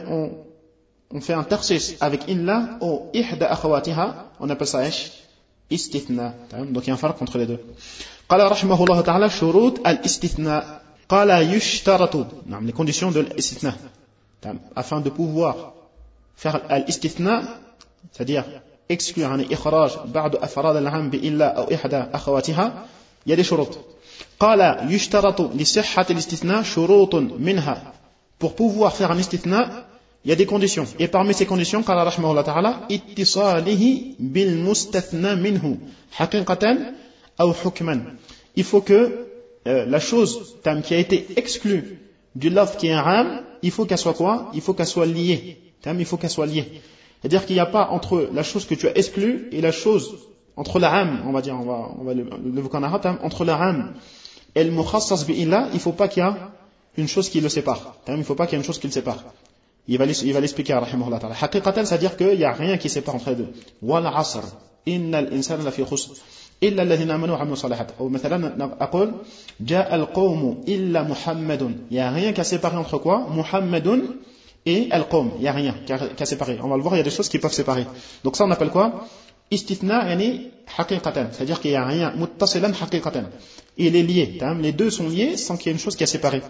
on fait un تخصيص avec illa ou إحدى أخواتها, on appelle ça إيش استثناء. Donc il y a un فرق entre les deux. قال رحمه الله تعالى شروط الاستثناء. قال يشترط نعم les conditions de الاستثناء afin de pouvoir faire الاستثناء c'est-à-dire exclure يعني إخراج بعض أفراد العام بإلا أو إحدى أخواتها. Il y a des شروط. قال يشترط لصحة الاستثناء شروط منها. Pour pouvoir faire un istithna, il y a des conditions. Et parmi ces conditions, قال رحمه الله تعالى اتصاله بالمستثنى منه حقيقة أو حكما. Il faut que la chose qui a été exclue du lafz qui est un ram, il faut qu'elle soit quoi? Il faut qu'elle soit liée. Il faut qu'elle soit liée. C'est-à-dire qu'il n'y a pas entre la chose que tu as exclue et la chose, entre la ram, on va dire, on va le voir en arabe, entre la ram et le mukhassas bi'illah, il ne faut pas qu'il y ait une chose qui le sépare. Il ne faut pas qu'il y ait une chose qui le sépare. Il va l'expliquer à rahimahullah ta'ala. Haqiqatan, c'est-à-dire qu'il n'y a rien qui sépare entre les deux. Wal asr, innal insana lafi khusr. إلا الذين آمنوا وعملوا الصالحات. أو مثلا أقول جاء القوم إلا محمد. Il y a rien qui a séparé entre quoi? Muhammadun et al-qawm. Il y a rien qui a séparé. On va le voir, il y a des choses qui peuvent séparer. Donc ça on appelle quoi? Istithna yani haqiqatan. C'est-à-dire qu'il y a rien muttasilan haqiqatan. Il est lié. Les deux sont liés sans qu'il y ait une chose qui a séparé.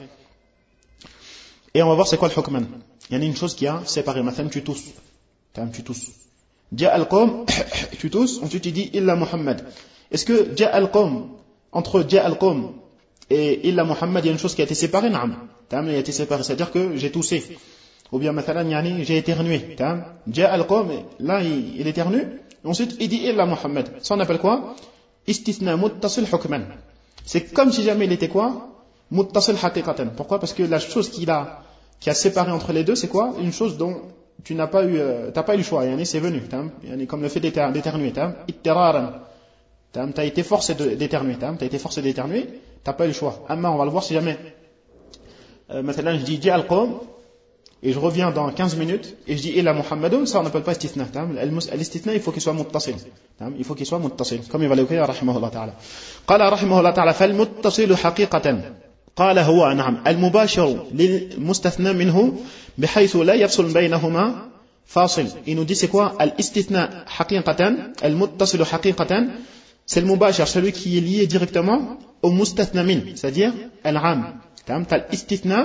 Et on va voir c'est quoi le hukman. Il y a une chose qui a séparé. Maintenant tu tousses. Tu tousses. جاء القوم tu tousses. Ensuite tu dis إلا محمد. Est-ce que جاء القوم entre جاء القوم et إلا محمد il y a une chose qui a été séparée? نعم. Il a été séparé. C'est-à-dire que j'ai toussé. Ou bien مثلا يعني j'ai éternué. جاء القوم là il éternue. Ensuite il dit إلا محمد. Ça on appelle quoi? استثناء متصل حكما. C'est comme si jamais il était quoi? متصل حقيقة. Pourquoi? Parce que la chose qui a séparé entre les deux c'est quoi? Une chose dont tu n'as pas eu le choix. C'est venu. Comme le fait d'éternuer. اضطرارا. Tu as été forcé d'éternuer. Tu n'as pas eu le choix. On va le voir si jamais. Maintenant, je dis جاء القوم et je reviens dans 15 minutes et je dis إلا محمد. Ça on n'appelle pas istithna. L'istithna il faut qu'il soit muttasil. Il faut qu'il soit muttasil. Comme il va l'écrire رحمه الله تعالى. قال رحمه الله تعالى فالمتصل حقيقة. قال هو نعم المباشر للمستثنى منه بحيث لا يفصل بينهما فاصل. Il nous dit c'est quoi? الاستثناء حقيقة المتصل حقيقة. C'est le mubashir, celui qui est lié directement au mustathna min, c'est-à-dire al-am. T'as l'istithna,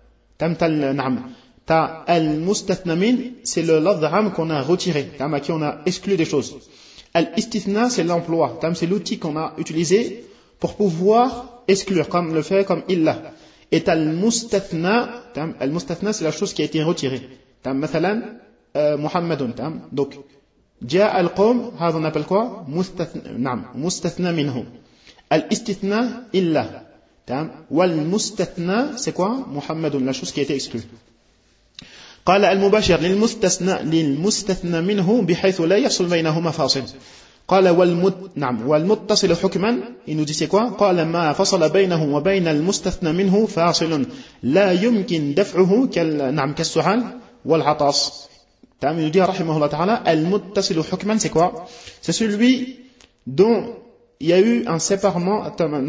t'as al-mustathna min, c'est le lafz am qu'on a retiré, à qui on a exclu des choses. Al-istithna, c'est l'emploi, c'est l'outil qu'on a utilisé pour pouvoir exclure, comme le fait comme illa. Et al-mustathna, c'est la chose qui a été retirée. Mathalan, Muhammadun, donc, جاء القوم هذا on appelle quoi? مستثنى منه. الاستثناء إلا. والمستثنى c'est quoi? محمد, la chose qui a été exclue. قال المباشر للمستثنى منه بحيث لا يفصل بينهما فاصل. قال والمتصل حكما il nous dit c'est quoi? قال ما فصل بينه وبين المستثنى منه فاصل لا يمكن دفعه كالسعال والعطاس. Il nous dit, rahimahullah ta'ala, al-muttasilu hukman, c'est quoi? C'est celui dont il y a eu un séparement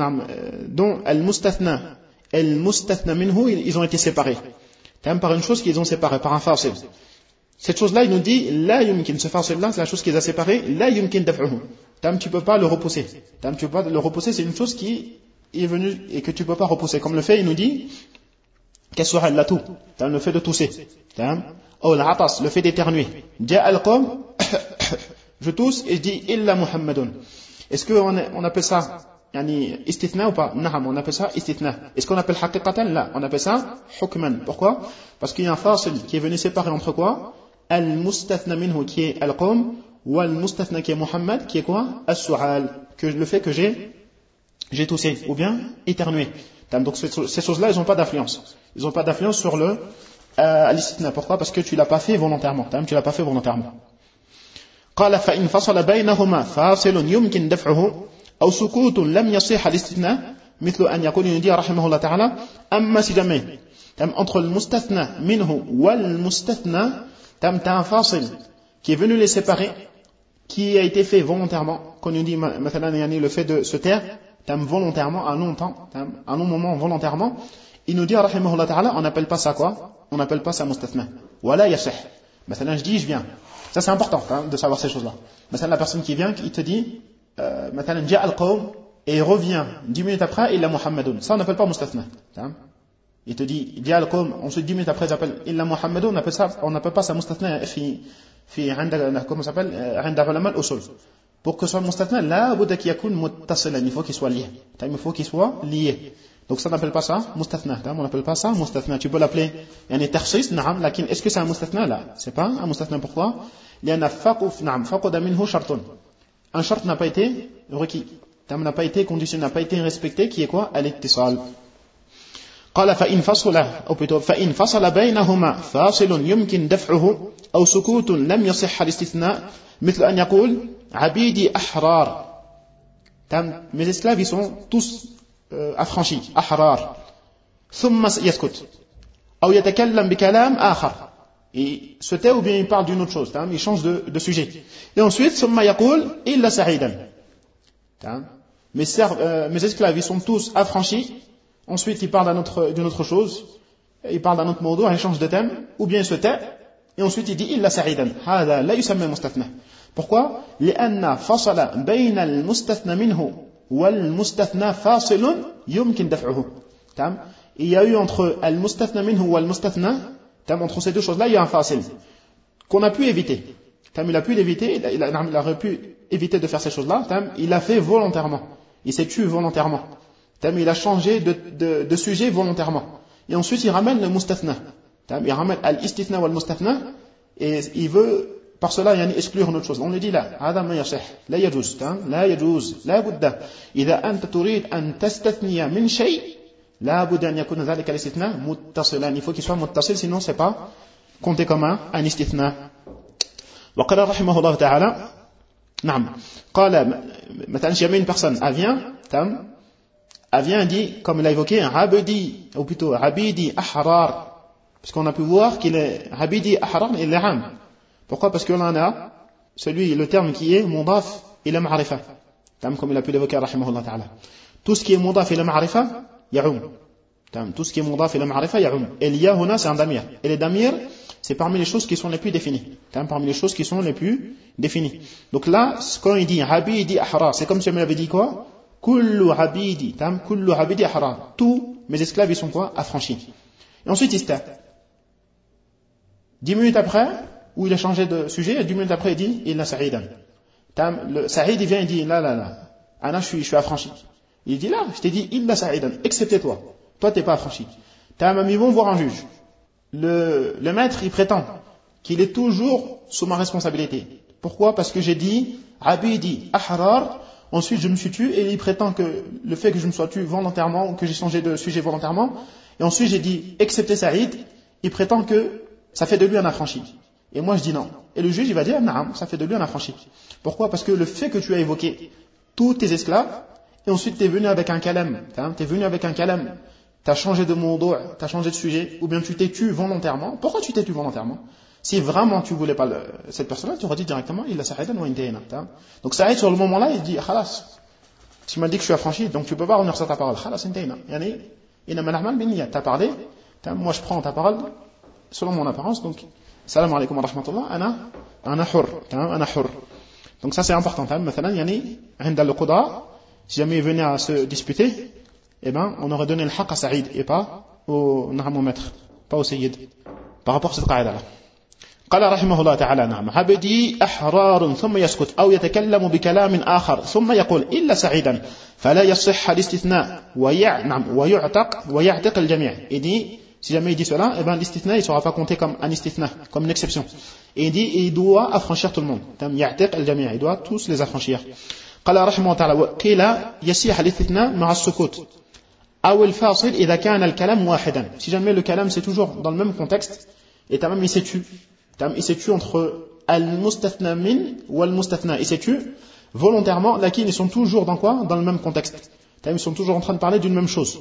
dont al-mustathna et al-mustathna minhu, ils ont été séparés. Par une chose qu'ils ont séparée, par un fasil. Cette chose-là, il nous dit, la yumkin, ce fasil-là, c'est la chose qui les a séparés, la yumkin daf'uhu. Tu peux pas le repousser. Tu peux pas le repousser, c'est une chose qui est venue et que tu peux pas repousser. Comme le fait, il nous dit, qu'est-ce la tout, le fait de tousser. Oh, l'atas, le fait d'éternuer. Ja al-qawm, je tousse et je dis, illa Muhammadun. Est-ce qu'on appelle ça istithna ou pas? Naham, on appelle ça istithna. Est-ce qu'on appelle haqiqatan? Là, on appelle ça hukman. Pourquoi? Parce qu'il y a un fasil qui est venu séparer entre quoi? Al-mustathna minhu qui est al-qawm, ou al-mustathna qui est Muhammad, qui est quoi? As-su'al, que le fait que j'ai toussé, ou bien éternué. Donc ces choses-là, elles n'ont pas d'influence. Ils n'ont pas d'influence sur le l'istithna. Pourquoi? Parce que tu l'as pas fait volontairement. Tu l'as pas fait volontairement. قال فإن فصل بينهما فاصل يمكن دفعه أو سكوت لم يصح الاستثناء مثل أن يقول يندي رحمه الله تعالى أما si jamais entre le mustathna minhu wal mustathna t'as un fasil qui est venu les séparer, qui a été fait volontairement, qu'on nous dit مثلا le fait de se taire volontairement à un long moment volontairement, il nous dit رحمه الله تعالى, on n'appelle pas ça quoi? On n'appelle pas ça mustathna ولا يصح. مثلا je dis je viens. Ça c'est important de savoir ces choses-là. Maintenant la personne qui vient, il te dit مثلا جاء القوم et il revient 10 minutes après, il a Muhammadun. Ça on n'appelle pas mustathna. Il te dit جاء القوم, ensuite 10 minutes après il appelle il a Muhammadun, on n'appelle pas ça mustathna comment ça s'appelle عند علماء الأصول. Pour que ce soit mustathna, là بد أن يكون متصلا, il faut qu'il soit lié. Il faut qu'il soit lié. Donc ça n'appelle pas ça mustathna. On n'appelle pas ça mustathna. Tu peux l'appeler takhsis, نعم, لكن est-ce que c'est un mustathna? Là, c'est pas un mustathna. Pourquoi? لأن فقد منه شرط. Un shart n'a pas été requis, n'a pas été conditionné, n'a pas été respecté, qui est quoi? Al-ittisal. قال فإن فصل أو plutôt فإن فصل بينهما فاصل يمكن دفعه أو سكوت لم يصح الاستثناء مثل أن يقول عبيدي أحرار. Mes esclaves ils sont tous affranchis, أحرار. ثم يسكت أو يتكلم بكلام آخر. Il se tait ou bien il parle d'une autre chose, il change de sujet. Et ensuite, ثم يقول إلا سعيدا. Mes esclaves ils sont tous affranchis. Ensuite, il parle d'une autre chose, il parle d'un autre mawdu', il change de thème, ou bien il se tait, et ensuite il dit إلا سعيدا. هذا لا يسمى مستثنى. Pourquoi? لأن فصل بين المستثنى منه والمستثنى فاصل يمكن دفعه. Il y a eu entre المستثنى منه والمستثنى, entre ces deux choses-là, il y a un fasil qu'on a pu éviter. Il a pu l'éviter, il aurait pu éviter de faire ces choses-là, il l'a fait volontairement, il s'est tué volontairement. Il a changé de sujet volontairement. Et ensuite, il ramène le mustathna. Il ramène al-istithna wal mustathna, et il veut, par cela, exclure une autre chose. On lui dit là, هذا ما يصح, لا يجوز, لا يجوز, لا بد, إذا أنت تريد أن تستثني من شيء, لا بد أن يكون ذلك الاستثناء متصلا. Il faut qu'il soit muttasil, sinon c'est pas compté comme un istithna. وقال رحمه الله تعالى, نعم, قال, مثلا, si jamais une personne, elle vient et dit, comme il a évoqué, abdi, ou plutôt abidi ahrar, parce qu'on a pu voir qu'il est abidi ahrar, il est ram. Pourquoi? Parce qu'on en a le terme qui est mudaf ila ma'rifa, comme il a pu l'évoquer rahimahullah ta'ala. Tout ce qui est mudaf ila ma'rifa ya'um. Tout ce qui est mudaf ila ma'rifa ya'um. Et l'ya huna, c'est un damir. Et les damirs, c'est parmi les choses qui sont les plus définies. Parmi les choses qui sont les plus définies. Donc là, quand il dit abidi ahrar, c'est comme si on avait dit quoi? Kullu abidi ahrar. Tous mes esclaves, ils sont quoi? Affranchis. Et ensuite, il se tait. 10 minutes après, où il a changé de sujet, et 10 minutes après, il dit, il a Saïdan. Le Saïd, il vient, il dit, là. Anna, je suis affranchi. Il dit, là, je t'ai dit, il a Saïdan, excepté toi. Toi, t'es pas affranchi. Ils vont voir un juge. Le maître, il prétend qu'il est toujours sous ma responsabilité. Pourquoi? Parce que j'ai dit, abidi ahrar. Ensuite, je me suis tué, et il prétend que le fait que je me sois tué volontairement, ou que j'ai changé de sujet volontairement, et ensuite j'ai dit, excepté Saïd, il prétend que ça fait de lui un affranchi. Et moi je dis non. Et le juge il va dire, non, ça fait de lui un affranchi. Pourquoi? Parce que le fait que tu as évoqué tous tes esclaves, et ensuite tu es venu avec un kalam, tu as changé de mawdu', tu as changé de sujet, ou bien tu t'es tué volontairement. Pourquoi tu t'es tué volontairement? Si vraiment tu voulais pas cette personne-là, tu aurais dit directement, il a Saïdan ou intayna. Donc Saïd, sur le moment-là, il dit, khalas, Tu m'as dit que je suis affranchi, donc tu peux pas revenir sur ta parole. Khalas intayna. Yani, inama al-a'mal binniyat. T'as parlé, moi je prends ta parole selon mon apparence, donc, salam alaykum wa rahmatullah, ana hur. Donc ça c'est important. مثلا, yani, عند القضاء, si jamais il venait à se disputer, eh ben, on aurait donné le haqq à Saïd et pas au maître, pas au sayyid. Par rapport à cette qaïda là. قال رحمه الله تعالى نعم عبدي أحرار ثم يسكت أو يتكلم بكلام آخر ثم يقول إلا سعيدا فلا يصح الاستثناء ويعتق الجميع. Il dit, si jamais il dit cela, eh ben, l'istithna, il ne sera pas compté comme un istithna, comme une exception. Et il dit, il doit affranchir tout le monde. يعتق الجميع, il doit tous les affranchir. قال رحمه الله تعالى قيل يصح الاستثناء مع السكوت أو الفاصل إذا كان الكلام واحدا. Si jamais le kalam c'est toujours dans le même contexte, et tamam il s'étue entre al-mustathna min ou al-mustathna. Il s'étue volontairement, lakin ils sont toujours dans quoi? Dans le même contexte. Ils sont toujours en train de parler d'une même chose.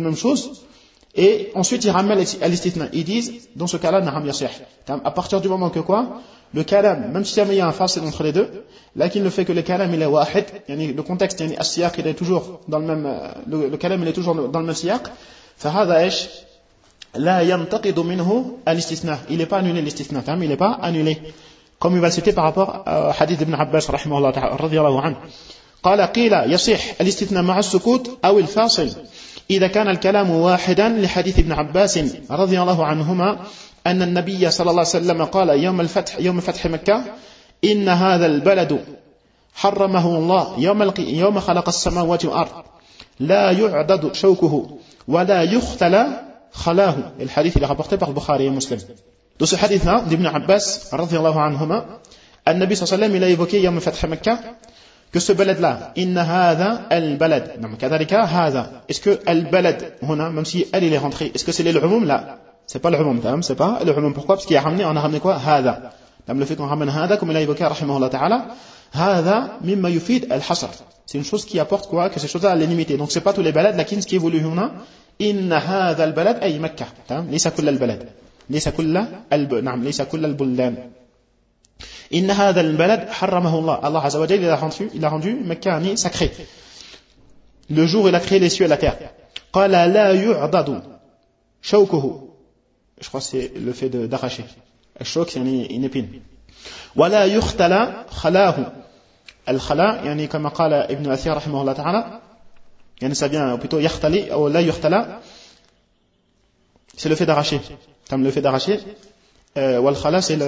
Et ensuite ils ramènent al-istithna. Ils disent, dans ce cas-là, naham yasih. À partir du moment que quoi? Le kalam, même si jamais il y a un fasil entre les deux, lakin le fait que le kalam il est wahid, le contexte, as-siyaq il est toujours dans le même, le kalam il est toujours dans le même siyaq, fahadha ish لا ينتقد منه الاستثناء. Il n'est pas annulé l'istithna, il n'est pas annulé. Comme il va le citer par rapport à hadith ibn Abbas رحمه الله تعالى رضي الله عنه. قال قيل يصح الاستثناء مع السكوت أو الفاصل إذا كان الكلام واحدا لحديث ابن عباس رضي الله عنهما أن النبي صلى الله عليه وسلم قال يوم فتح مكة إن هذا البلد حرمه الله يوم خلق السماوات والأرض لا يعضد شوكه ولا يختلى خلاه. Et le hadith il est rapporté par Bukhari et Muslim. Dans ce hadith-là d'Ibn Abbas radhiyallahu anhuma, An-Nabi sallallahu alayhi wa sallam il a évoqué Yawm Fath Makkah que ce balad-là, inna hadha al-balad. Non, kadhalika hadha. Est-ce que al-balad, même si elle il est rentré, est-ce que c'est l'umum? Là, c'est pas l'umum, c'est pas l'umum. Pourquoi? Parce qu'il a ramené, on a ramené quoi? Hadha. Le fait qu'on ramène hadha, comme il a évoqué rahimahullah ta'ala, hadha mimma yufid al-hasr. C'est une chose qui apporte quoi? Que ces choses-là elle est limitée. Donc c'est pas tous les balad, lakin ce qui évolue huna, إن هذا البلد أي مكة ليس كل البلد ليس كل البلدان إن هذا البلد حرمه الله الله عز وجل il a rendu Mecca sacré le jour où il a créé les cieux et la terre قال لا يعضد شوكه je crois que c'est le fait d'arracher الشوك c'est une épine ولا يختلى خلاه الخلاء يعني كما قال ابن أثير رحمه الله تعالى ça vient plutôt yakhtali ou la yuhtala, c'est le fait d'arracher. Le fait d'arracher, wal khala c'est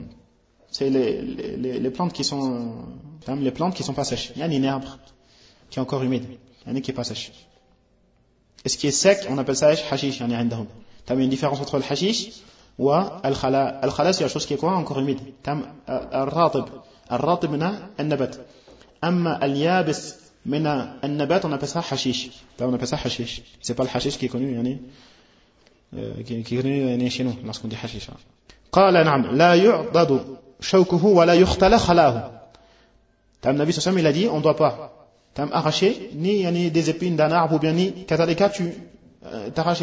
les plantes qui sont pas sèches. Il y a une herbe qui est encore humide, il y en a qui est pas sèche. Et ce qui est sec, on appelle ça hashish, il y a une différence entre le hashish ou al khala. Al khala c'est la chose qui est quoi? Encore humide. Al-ratib na al-nabat. Amma al-yabis من النبات on appelle ça hashish. On appelle ça hashish. C'est pas le hashish qui est connu qui est connu chez nous lorsqu'on dit hashish. قال نعم لا يعضد شوكه ولا يختل خلاه. Nabi sallallahu il a dit on doit pas arracher ni des épines d'un arbre ou bien ni كذلك tu t'arraches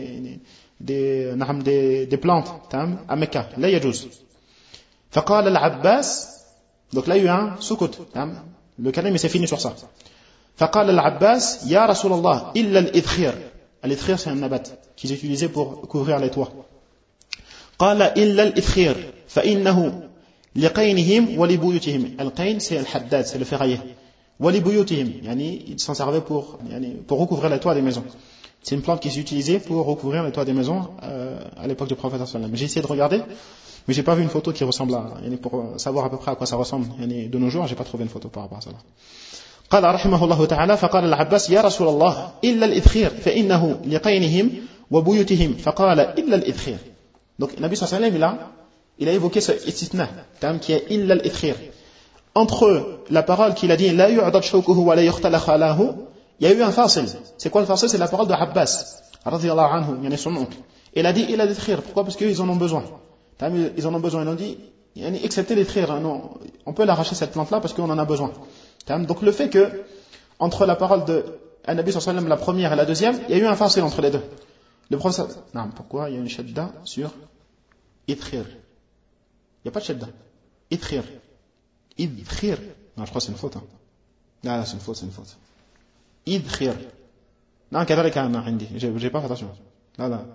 des plantes à Mecca لا يجوز. فقال العباس donc là il y a un sukut. Le kalam c'est fini sur ça. فقال العباس يا رسول الله إلا الإذخير. الإذخير c'est un nabat qu'ils utilisaient pour couvrir les toits. قال إلا الإذخير فإنه لقينهم ولبيوتهم. القين c'est le haddad, c'est le ferrailler. ولبيوتهم يعني ils s'en servaient pour recouvrir les toits des maisons. C'est une plante qui s'utilisait pour recouvrir les toits des maisons à l'époque du prophète sallallahu alayhi wa sallam. J'ai essayé de regarder, mais j'ai pas vu une photo qui ressemble à, pour savoir à peu près à quoi ça ressemble. De nos jours, j'ai pas trouvé une photo par rapport à ça. قال رحمه الله تعالى فقال العباس يا رسول الله إلا الإذخير فإنه لقينهم وبيوتهم فقال إلا الإذخير. Donc Nabi sallallahu alayhi wa sallam il a évoqué ce istithna qui est إلا الإذخير. Entre la parole qu'il a dit لا يعضد شوكه ولا يختل خلاه, il y a eu un fasil. C'est quoi le fasil? C'est la parole de Abbas radhiyallahu anhu, il y en a son oncle. Il a dit إلا الإذخير. Pourquoi? Parce qu'ils en ont besoin. Ils en ont besoin. Ils ont dit excepté l'idkhir, non, on peut l'arracher cette plante là parce qu'on en a besoin. Donc le fait que entre la parole de Nabi sallallahu alayhi wa sallam la première et la deuxième, il y a eu un fasil entre les deux. Le prophète, non, pourquoi il y a une shadda sur idkhir? Il n'y a pas de shadda. Idkhir. Non, je crois que c'est une faute. Là, c'est une faute. idkhir. Non, كذلك أنا عندي. J'ai pas fait attention. Là.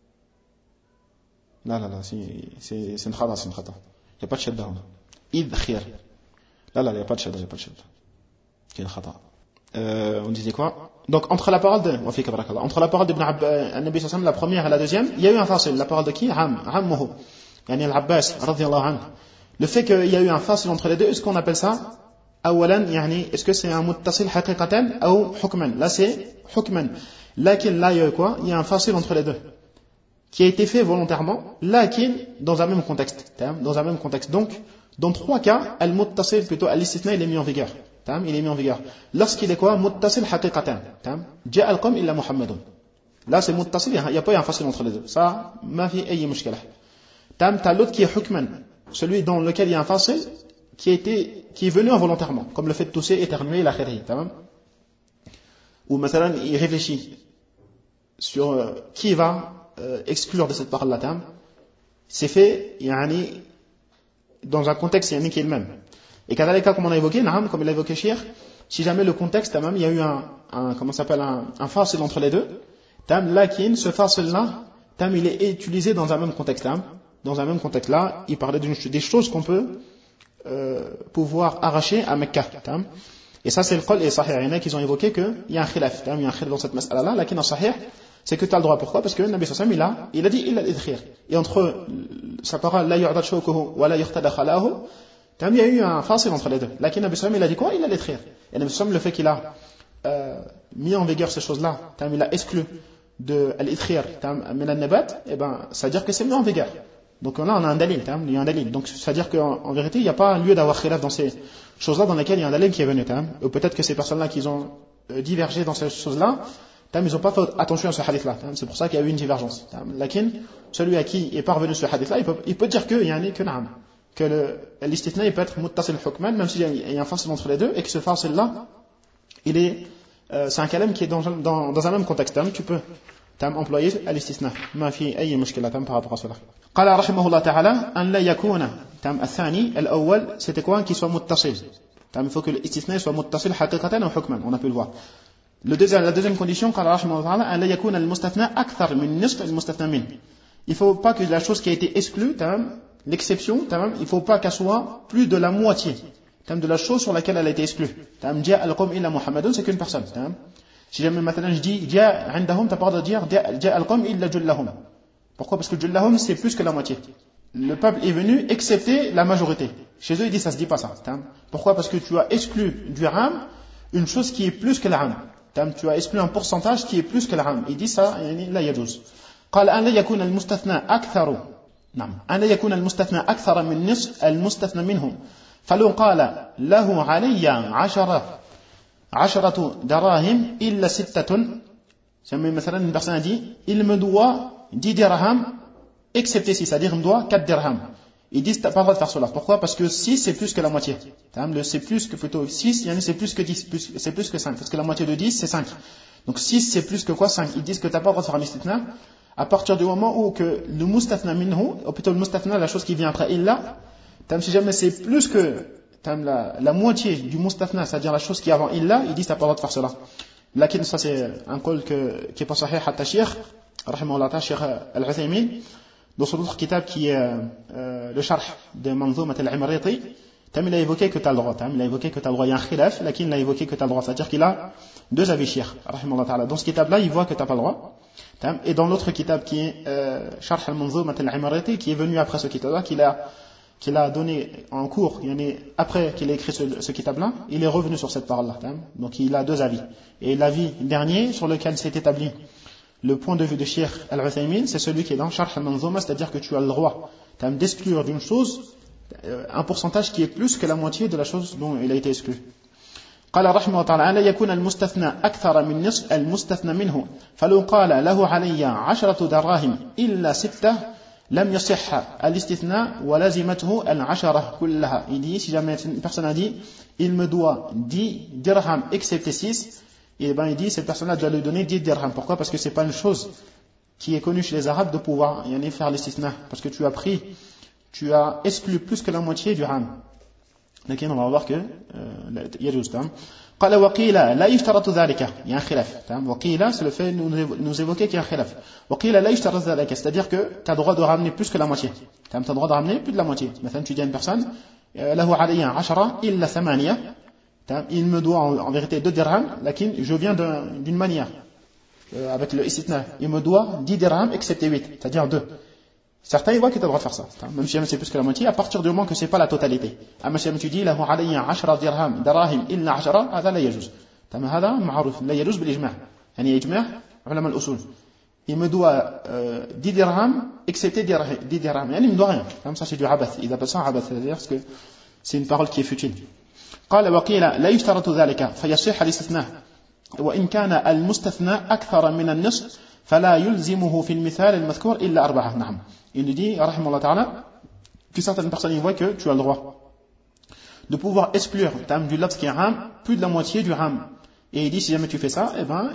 C'est une khata, c'est une khata. Il n'y a pas de shadda. Idkhir. Là, il n'y a pas de shadda, C'est une khata. On disait quoi? Donc, entre la parole d'Ibn Nabi sallam, la première et la deuxième, il y a eu un fasil. La parole de qui? Ammuhu. Yani al-Abbas, radiyallahu anhu. Le fait qu'il y a eu un fasil entre les deux, est-ce qu'on appelle ça? Awalan, yani, est-ce que c'est un muttasil haqiqatan ou hukman? Là, c'est hukman. Lakin, là, il y a eu quoi? Il y a un fasil entre les deux. Qui a été fait volontairement, lakin, dans un même contexte. Dans un même contexte. Donc, dans trois cas, al-muttasil, plutôt, al-istithna, il est mis en vigueur. Il est mis en vigueur. Lorsqu'il est quoi? Muttasil haqiqatan. Ja'a al-qawm illa Muhammadun. Là, c'est muttasil, il n'y a pas eu un fasil entre les deux. Ça, ma fi ayyi mushkilah. T'as l'autre qui est hukman. Celui dans lequel il y a un fasil, qui est venu involontairement. Comme le fait de tousser, éternuer, la khiri. Ou, مثلا, il réfléchit sur qui va exclure de cette parole-là. C'est fait, yani, dans un contexte, yani, qui est le même. Et kadalika, comme on a évoqué, comme il a évoqué Cheikh, si jamais le contexte, il y a eu un fasil entre les deux, lakin, ce fasil-là, il est utilisé dans un même contexte. Dans un même contexte là, il parlait des choses qu'on peut pouvoir arracher à Mecca. Et ça, c'est le qol et sahih. Il y en a qui ont évoqué qu'il y a un khilaf. Il y a un khilaf dans cette mas'ala-là, lakin en sahih, c'est que tu as le droit. Pourquoi? Parce que le Nabi sallallahu alayhi wa sallam, il a dit illa al-idkhir. Et entre sa parole, la yu'dad shawkuhu wa la yuqtada khalahu, il y a eu un fasil entre les deux. Lakin le Nabi sallallahu alayhi wa sallam, il a dit quoi? Illa al-idkhir. Et le Nabi sallallahu alayhi wa sallam, le fait qu'il a mis en vigueur ces choses-là, il a exclu de al-idkhir min al-nabat, et ben, ça veut dire que c'est mis en vigueur. Donc là, on a un dalil, il y a un dalil. Donc ça veut dire qu'en vérité, il n'y a pas lieu d'avoir khilaf dans ces choses-là dans lesquelles il y a un dalil qui est venu. Ou peut-être que ces personnes-là qui ont divergé dans ces choses-là, ils n'ont pas fait attention à ce hadith-là. C'est pour ça qu'il y a eu une divergence. Lakin, celui à qui est parvenu ce hadith-là, il peut dire que l'istithna, il peut être muttasil hukman, même s'il y a un fasil entre les deux, et que ce fasil-là, c'est un kalam qui est dans un même contexte. Tu peux employé الاستثناء ما في أي مشكلة par rapport à cela. قال رحمه الله تعالى أن لا يكون الثاني الأول c'était quoi qu'il soit متصل. Il faut que الاستثناء soit متصل حقيقة أو حكما. On a pu le voir. La deuxième condition قال رحمه الله تعالى أن لا يكون المستثنى أكثر من نصف المستثنى منه. Il faut pas que la chose qui a été exclue, l'exception, il ne faut pas qu'elle soit plus de la moitié de la chose sur laquelle elle a été exclue. جاء القوم إلا محمد, c'est qu'une personne. Si jamais maintenant je dis جاء عندهم, t'as pas de dire جاء القوم إلا جلهم. Pourquoi? Parce que جلهم c'est plus que la moitié. Le peuple est venu excepté la majorité. Chez eux ils disent ça se dit pas ça. Pourquoi? Parce que tu as exclu du ram une chose qui est plus que la ram. Tu as exclu un pourcentage qui est plus que la ram. Il dit ça لا يجوز. قال أن لا يكون المستثنى أكثر. نعم. أن لا يكون المستثنى أكثر من نصف المستثنى منه. فلو قال له علي عشرة دراهم إلا ستة. مثلا une personne a dit il me doit 10 dirhams excepté 6, c'est-à-dire il me doit 4 dirhams. Ils disent t'as pas le droit de faire cela. Pourquoi? Parce que 6 c'est plus que la moitié. C'est plus que plutôt 6, c'est plus que 10, c'est plus que 5. Parce que la moitié de 10 c'est 5. Donc 6 c'est plus que quoi? 5. Ils disent que t'as pas le droit de faire un istithna à partir du moment où que le mustathna minhu, ou plutôt le mustathna, la chose qui vient après illa, si jamais c'est plus que la moitié du mustathna, c'est-à-dire la chose qui est avant illa, ils disent t'as pas le droit de faire cela. Lakin ça c'est un col qui est pas sahih hatta Cheikh rahimahullah ta'ala, Cheikh Al-Uthaymin, dans son autre kitab qui est le sharh de Manzoumat Al-Imriti, il a évoqué que tu as le droit. Il a évoqué que tu as le droit. Il y a un khilaf, lakin il a évoqué que tu as le droit. C'est-à-dire qu'il a deux avis Cheikh rahimahullah ta'ala. Dans ce kitab-là, il voit que tu n'as pas le droit. Et dans l'autre kitab qui est Sharh al-Manzoumat al-Imriti, qui est venu après ce kitab-là, qu'il a donné en cours, après qu'il ait écrit ce kitab-là, il est revenu sur cette parole-là. Donc il a deux avis. Et l'avis dernier sur lequel s'est établi le point de vue de Cheikh Al-Uthaymin, c'est celui qui est dans Sharh al-Manzouma, c'est-à-dire que tu as le droit d'exclure d'une chose un pourcentage qui est plus que la moitié de la chose dont il a été exclu. قال رحمه الله تعالى لا يكون المستثنى أكثر من نصف المستثنى منه فلو قال له علي 10 دراهم إلا 6 لم يصح الاستثناء ولازمته 10 كلها. Il dit, si jamais une personne a dit il me doit 10 dirhams excepté 6, et ben il dit cette personne-là doit lui donner 10 dirhams. Pourquoi? Parce que c'est pas une chose qui est connue chez les Arabes de pouvoir faire l'istithna, parce que tu as exclu plus que la moitié du ram. Donc on va voir que يجوز. قال وقيل لا يشترط ذلك. Il y a un khilaf. وقيل c'est le fait de nous évoquer qu'il y a un khilaf. وقيل لا يشترط ذلك, c'est-à-dire que tu as le droit de ramener plus que la moitié. Tu as le droit de ramener plus de la moitié. Maintenant tu dis à une personne له علي 10 إلا 8, il me doit en vérité 2 dirhams, lakin je viens d'une manière avec le istithna, il me doit 10 dirhams excepté 8, c'est-à-dire 2. Certains ils voient que tu as le droit de faire ça, même si c'est plus que la moitié, à partir du moment que c'est pas la totalité. Amma si tu dis له علي 10 dirhams دراهم إلا 10, هذا لا يجوز. هذا معروف لا يجوز بالإجماع, يعني إجماع علماء الأصول. Il me doit 10 dirhams excepté 10 dirhams, يعني il me doit rien. Ça c'est du abath, ils appellent ça abath, c'est-à-dire que c'est une parole qui est futile. قال وقيل لا يشترط ذلك فيصح الاستثناء وإن كان المستثنى أكثر من النصف فلا يلزمه في المثال المذكور إلا 4. نعم. Il nous dit رحمه الله تعالى que certaines personnes ils voient que tu as le droit de pouvoir exclure du lafz qui est ham plus de la moitié du ham, et il dit si jamais tu fais ça, eh ben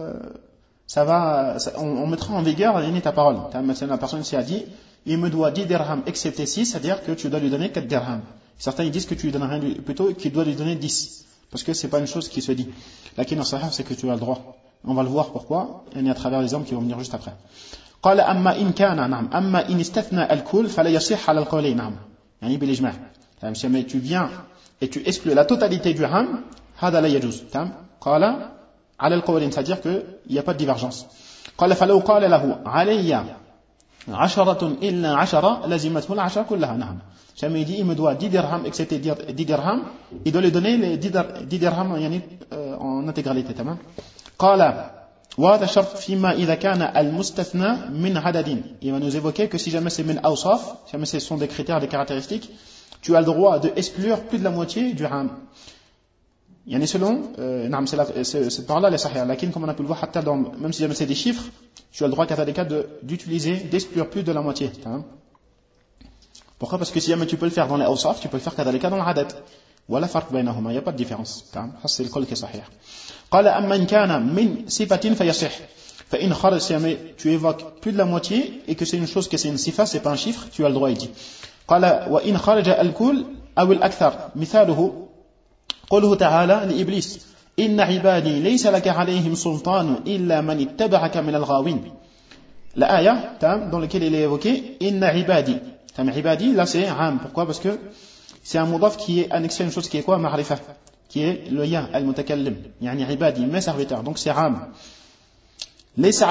on mettra en vigueur ta parole. La personne ici a dit il me doit 10 dirhams excepté 6, c'est-à-dire que tu dois lui donner 4 dirhams. Certains ils disent que tu lui donnes rien, plutôt qu'il doit lui donner 10, parce que c'est pas une chose qui se dit. La qui c'est que tu as le droit. On va le voir pourquoi, et à travers les hommes qui vont venir juste après. قال أما إن كان نعم أما إن استثنى الكل فلا يصح على القولين نعم يعني بالإجماع. Si tu viens et tu exclus la totalité du ham, هذا لا يجوز. قال على القولين, c'est-à-dire que il n'y a pas de divergence. قال فلو قال له علي 10 إلا 10 لزمته العشرة كلها. نعم. Jamais il dit il me doit 10 dirhams excepté 10 dirhams, il doit lui donner les 10 dirhams يعني en intégralité. تمام. قال وهذا شرط فيما إذا كان المستثنى من عدد. Il va nous évoquer que si jamais c'est min awsaf, si jamais ce sont des critères, des caractéristiques, tu as le droit de exclure plus de la moitié du ham. يعني selon cette parole-là elle est sahih, lakin comme on a pu le voir même si jamais c'est des chiffres, tu as le droit qu'à des cas d'utiliser, d'exclure plus de la moitié. Pourquoi? Parce que si jamais tu peux le faire dans les awsaf, tu peux le faire qu'à des cas dans l'adad. ولا فرق بينهما, il n'y a pas de différence. c'est le col qui est sahih. قال أما إن كان من صفة فيصح فإن خرج, si tu évoques plus de la moitié et que c'est une chose que c'est une sifa, c'est pas un chiffre, tu as le droit, il dit. قال وإن خرج الكل أو الأكثر مثاله قوله تعالى لإبليس إن عبادي ليس لك عليهم سلطان إلا من اتبعك من الغاوين. La ayah dans laquelle il est évoqué إن عبادي. عبادي là c'est عام. Pourquoi? Parce que c'est un mudaf qui est annexé à une chose qui est quoi? Ma'rifa, qui est le ya, al-mutakallim, yani ibadi, mes serviteurs. Donc c'est ram. Laysa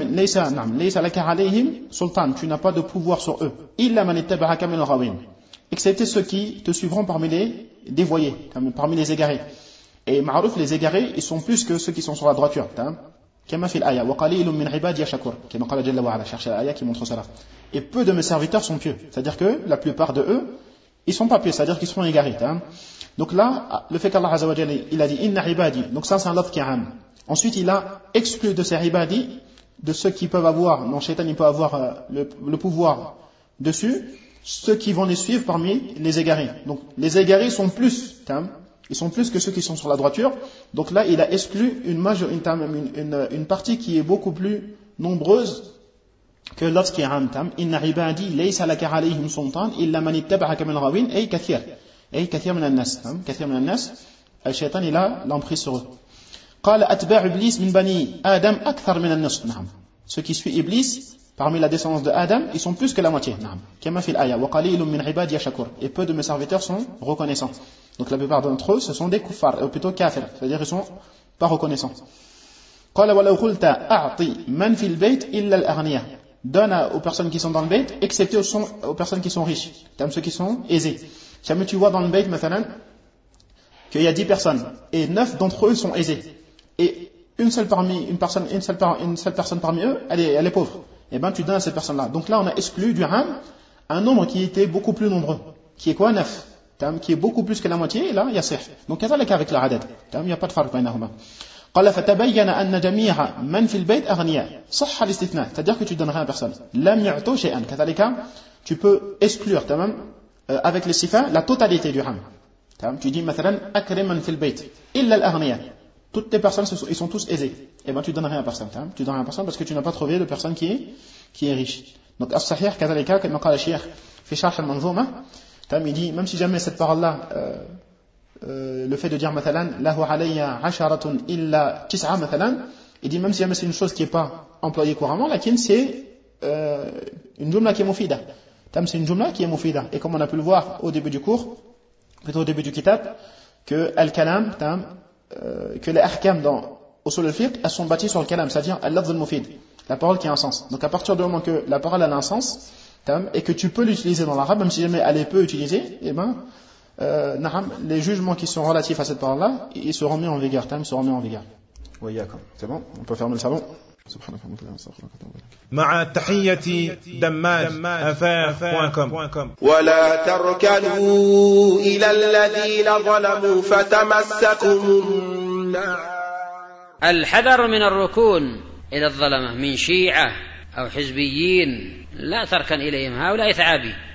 laka alayhim sultan, tu n'as pas de pouvoir sur eux. Illa man ittaba'aka min al-ghawin, excepté ceux qui te suivront parmi les dévoyés, parmi les égarés. Et ma'ruf, les égarés, ils sont plus que ceux qui sont sur la droiture. Kama fil aya, wa qalilun min ibadi shakur, kama qala jalla wa ala, cherchez l'aya qui montre cela. Et peu de mes serviteurs sont pieux, c'est-à-dire que la plupart de eux ils sont pas pieux, c'est-à-dire qu'ils seront égarés. Donc là, le fait qu'Allah Azza wa Jalla, il a dit inna ibadi, donc ça c'est un lafz qui est am. Ensuite, il a exclu de ces ibadi, de ceux qui peuvent avoir, non, Shaitan il peut avoir le pouvoir dessus, ceux qui vont les suivre parmi les égarés. Donc les égarés sont plus, ils sont plus que ceux qui sont sur la droiture. Donc là, il a exclu une partie qui est beaucoup plus nombreuse que lorsqu'il y a un tam, inna ibadi laysa laka alayhim sultan illa man ittaba'aka min al-ghawin, ay kathir min an-nas, kathir min an-nas, al-shaytan il a l'emprise sur eux. قال أتباع إبليس من بني آدم أكثر من النصف. نعم. Ceux qui suivent Iblis parmi la descendance de Adam, ils sont plus que la moitié. نعم. كما في الآية وقليل من عبادي شكور. Et peu de mes serviteurs sont reconnaissants. Donc la plupart d'entre eux, ce sont des kuffars, ou plutôt kafirs, c'est-à-dire ils sont pas reconnaissants. قال ولو قلت أعطي من في البيت إلا الأغنياء. Donne aux personnes qui sont dans le bait, excepté aux personnes qui sont riches, ceux qui sont aisés. Jamais tu vois dans le bait, مثلا, qu'il y a 10 personnes, et 9 d'entre eux sont aisés. Et une seule personne parmi eux, elle est pauvre. Et ben tu donnes à cette personne-là. Donc là, on a exclu du ham un nombre qui était beaucoup plus nombreux. Qui est quoi? 9. Qui est beaucoup plus que la moitié, et là, il y a sih. Donc, il y a avec la adad. Il n'y a pas de farq bainahuma. قال فتبين أن جميع من في البيت أغنياء صح الاستثناء, c'est-à-dire que tu donnerais à personne لم يعطوا شيئا, كذلك tu peux exclure avec les sifas la totalité du ham. Tu dis مثلا أكرم من في البيت إلا الأغنياء, toutes les personnes ils sont tous aisés, et ben tu donnerais à personne. Tu donnerais à personne parce que tu n'as pas trouvé de personne qui est riche. Donc as-sahih كذلك كما قال الشيخ في شرح المنظومة, il dit même si jamais cette parole là le fait de dire مثلا له علي عشرة إلا تسعة مثلا, il dit même si c'est une chose qui n'est pas employée couramment, lakin c'est une jumla qui est mufida. C'est une jumla qui est mufida. Et comme on a pu le voir au début du cours, plutôt au début du kitab, que al-kalam, que les ahkam dans usul al-fiqh, elles sont bâties sur le kalam, c'est-à-dire al-lafz al-mufid, la parole qui a un sens. Donc à partir du moment que la parole a un sens, et que tu peux l'utiliser dans l'arabe, même si jamais elle est peu utilisée, eh ben, les jugements qui sont relatifs à cette parole-là, ils seront mis en vigueur. Seront mis en vigueur. Oui, d'accord. C'est bon, on peut fermer le salon. مع تحية دماج@afaf.com. ولا تركنوا إلى الذين ظلموا فتمسكم النار. الحذر من الركون إلى الظلمة من شيعة أو حزبيين، لا تركن إليهم، هؤلاء ثعابين.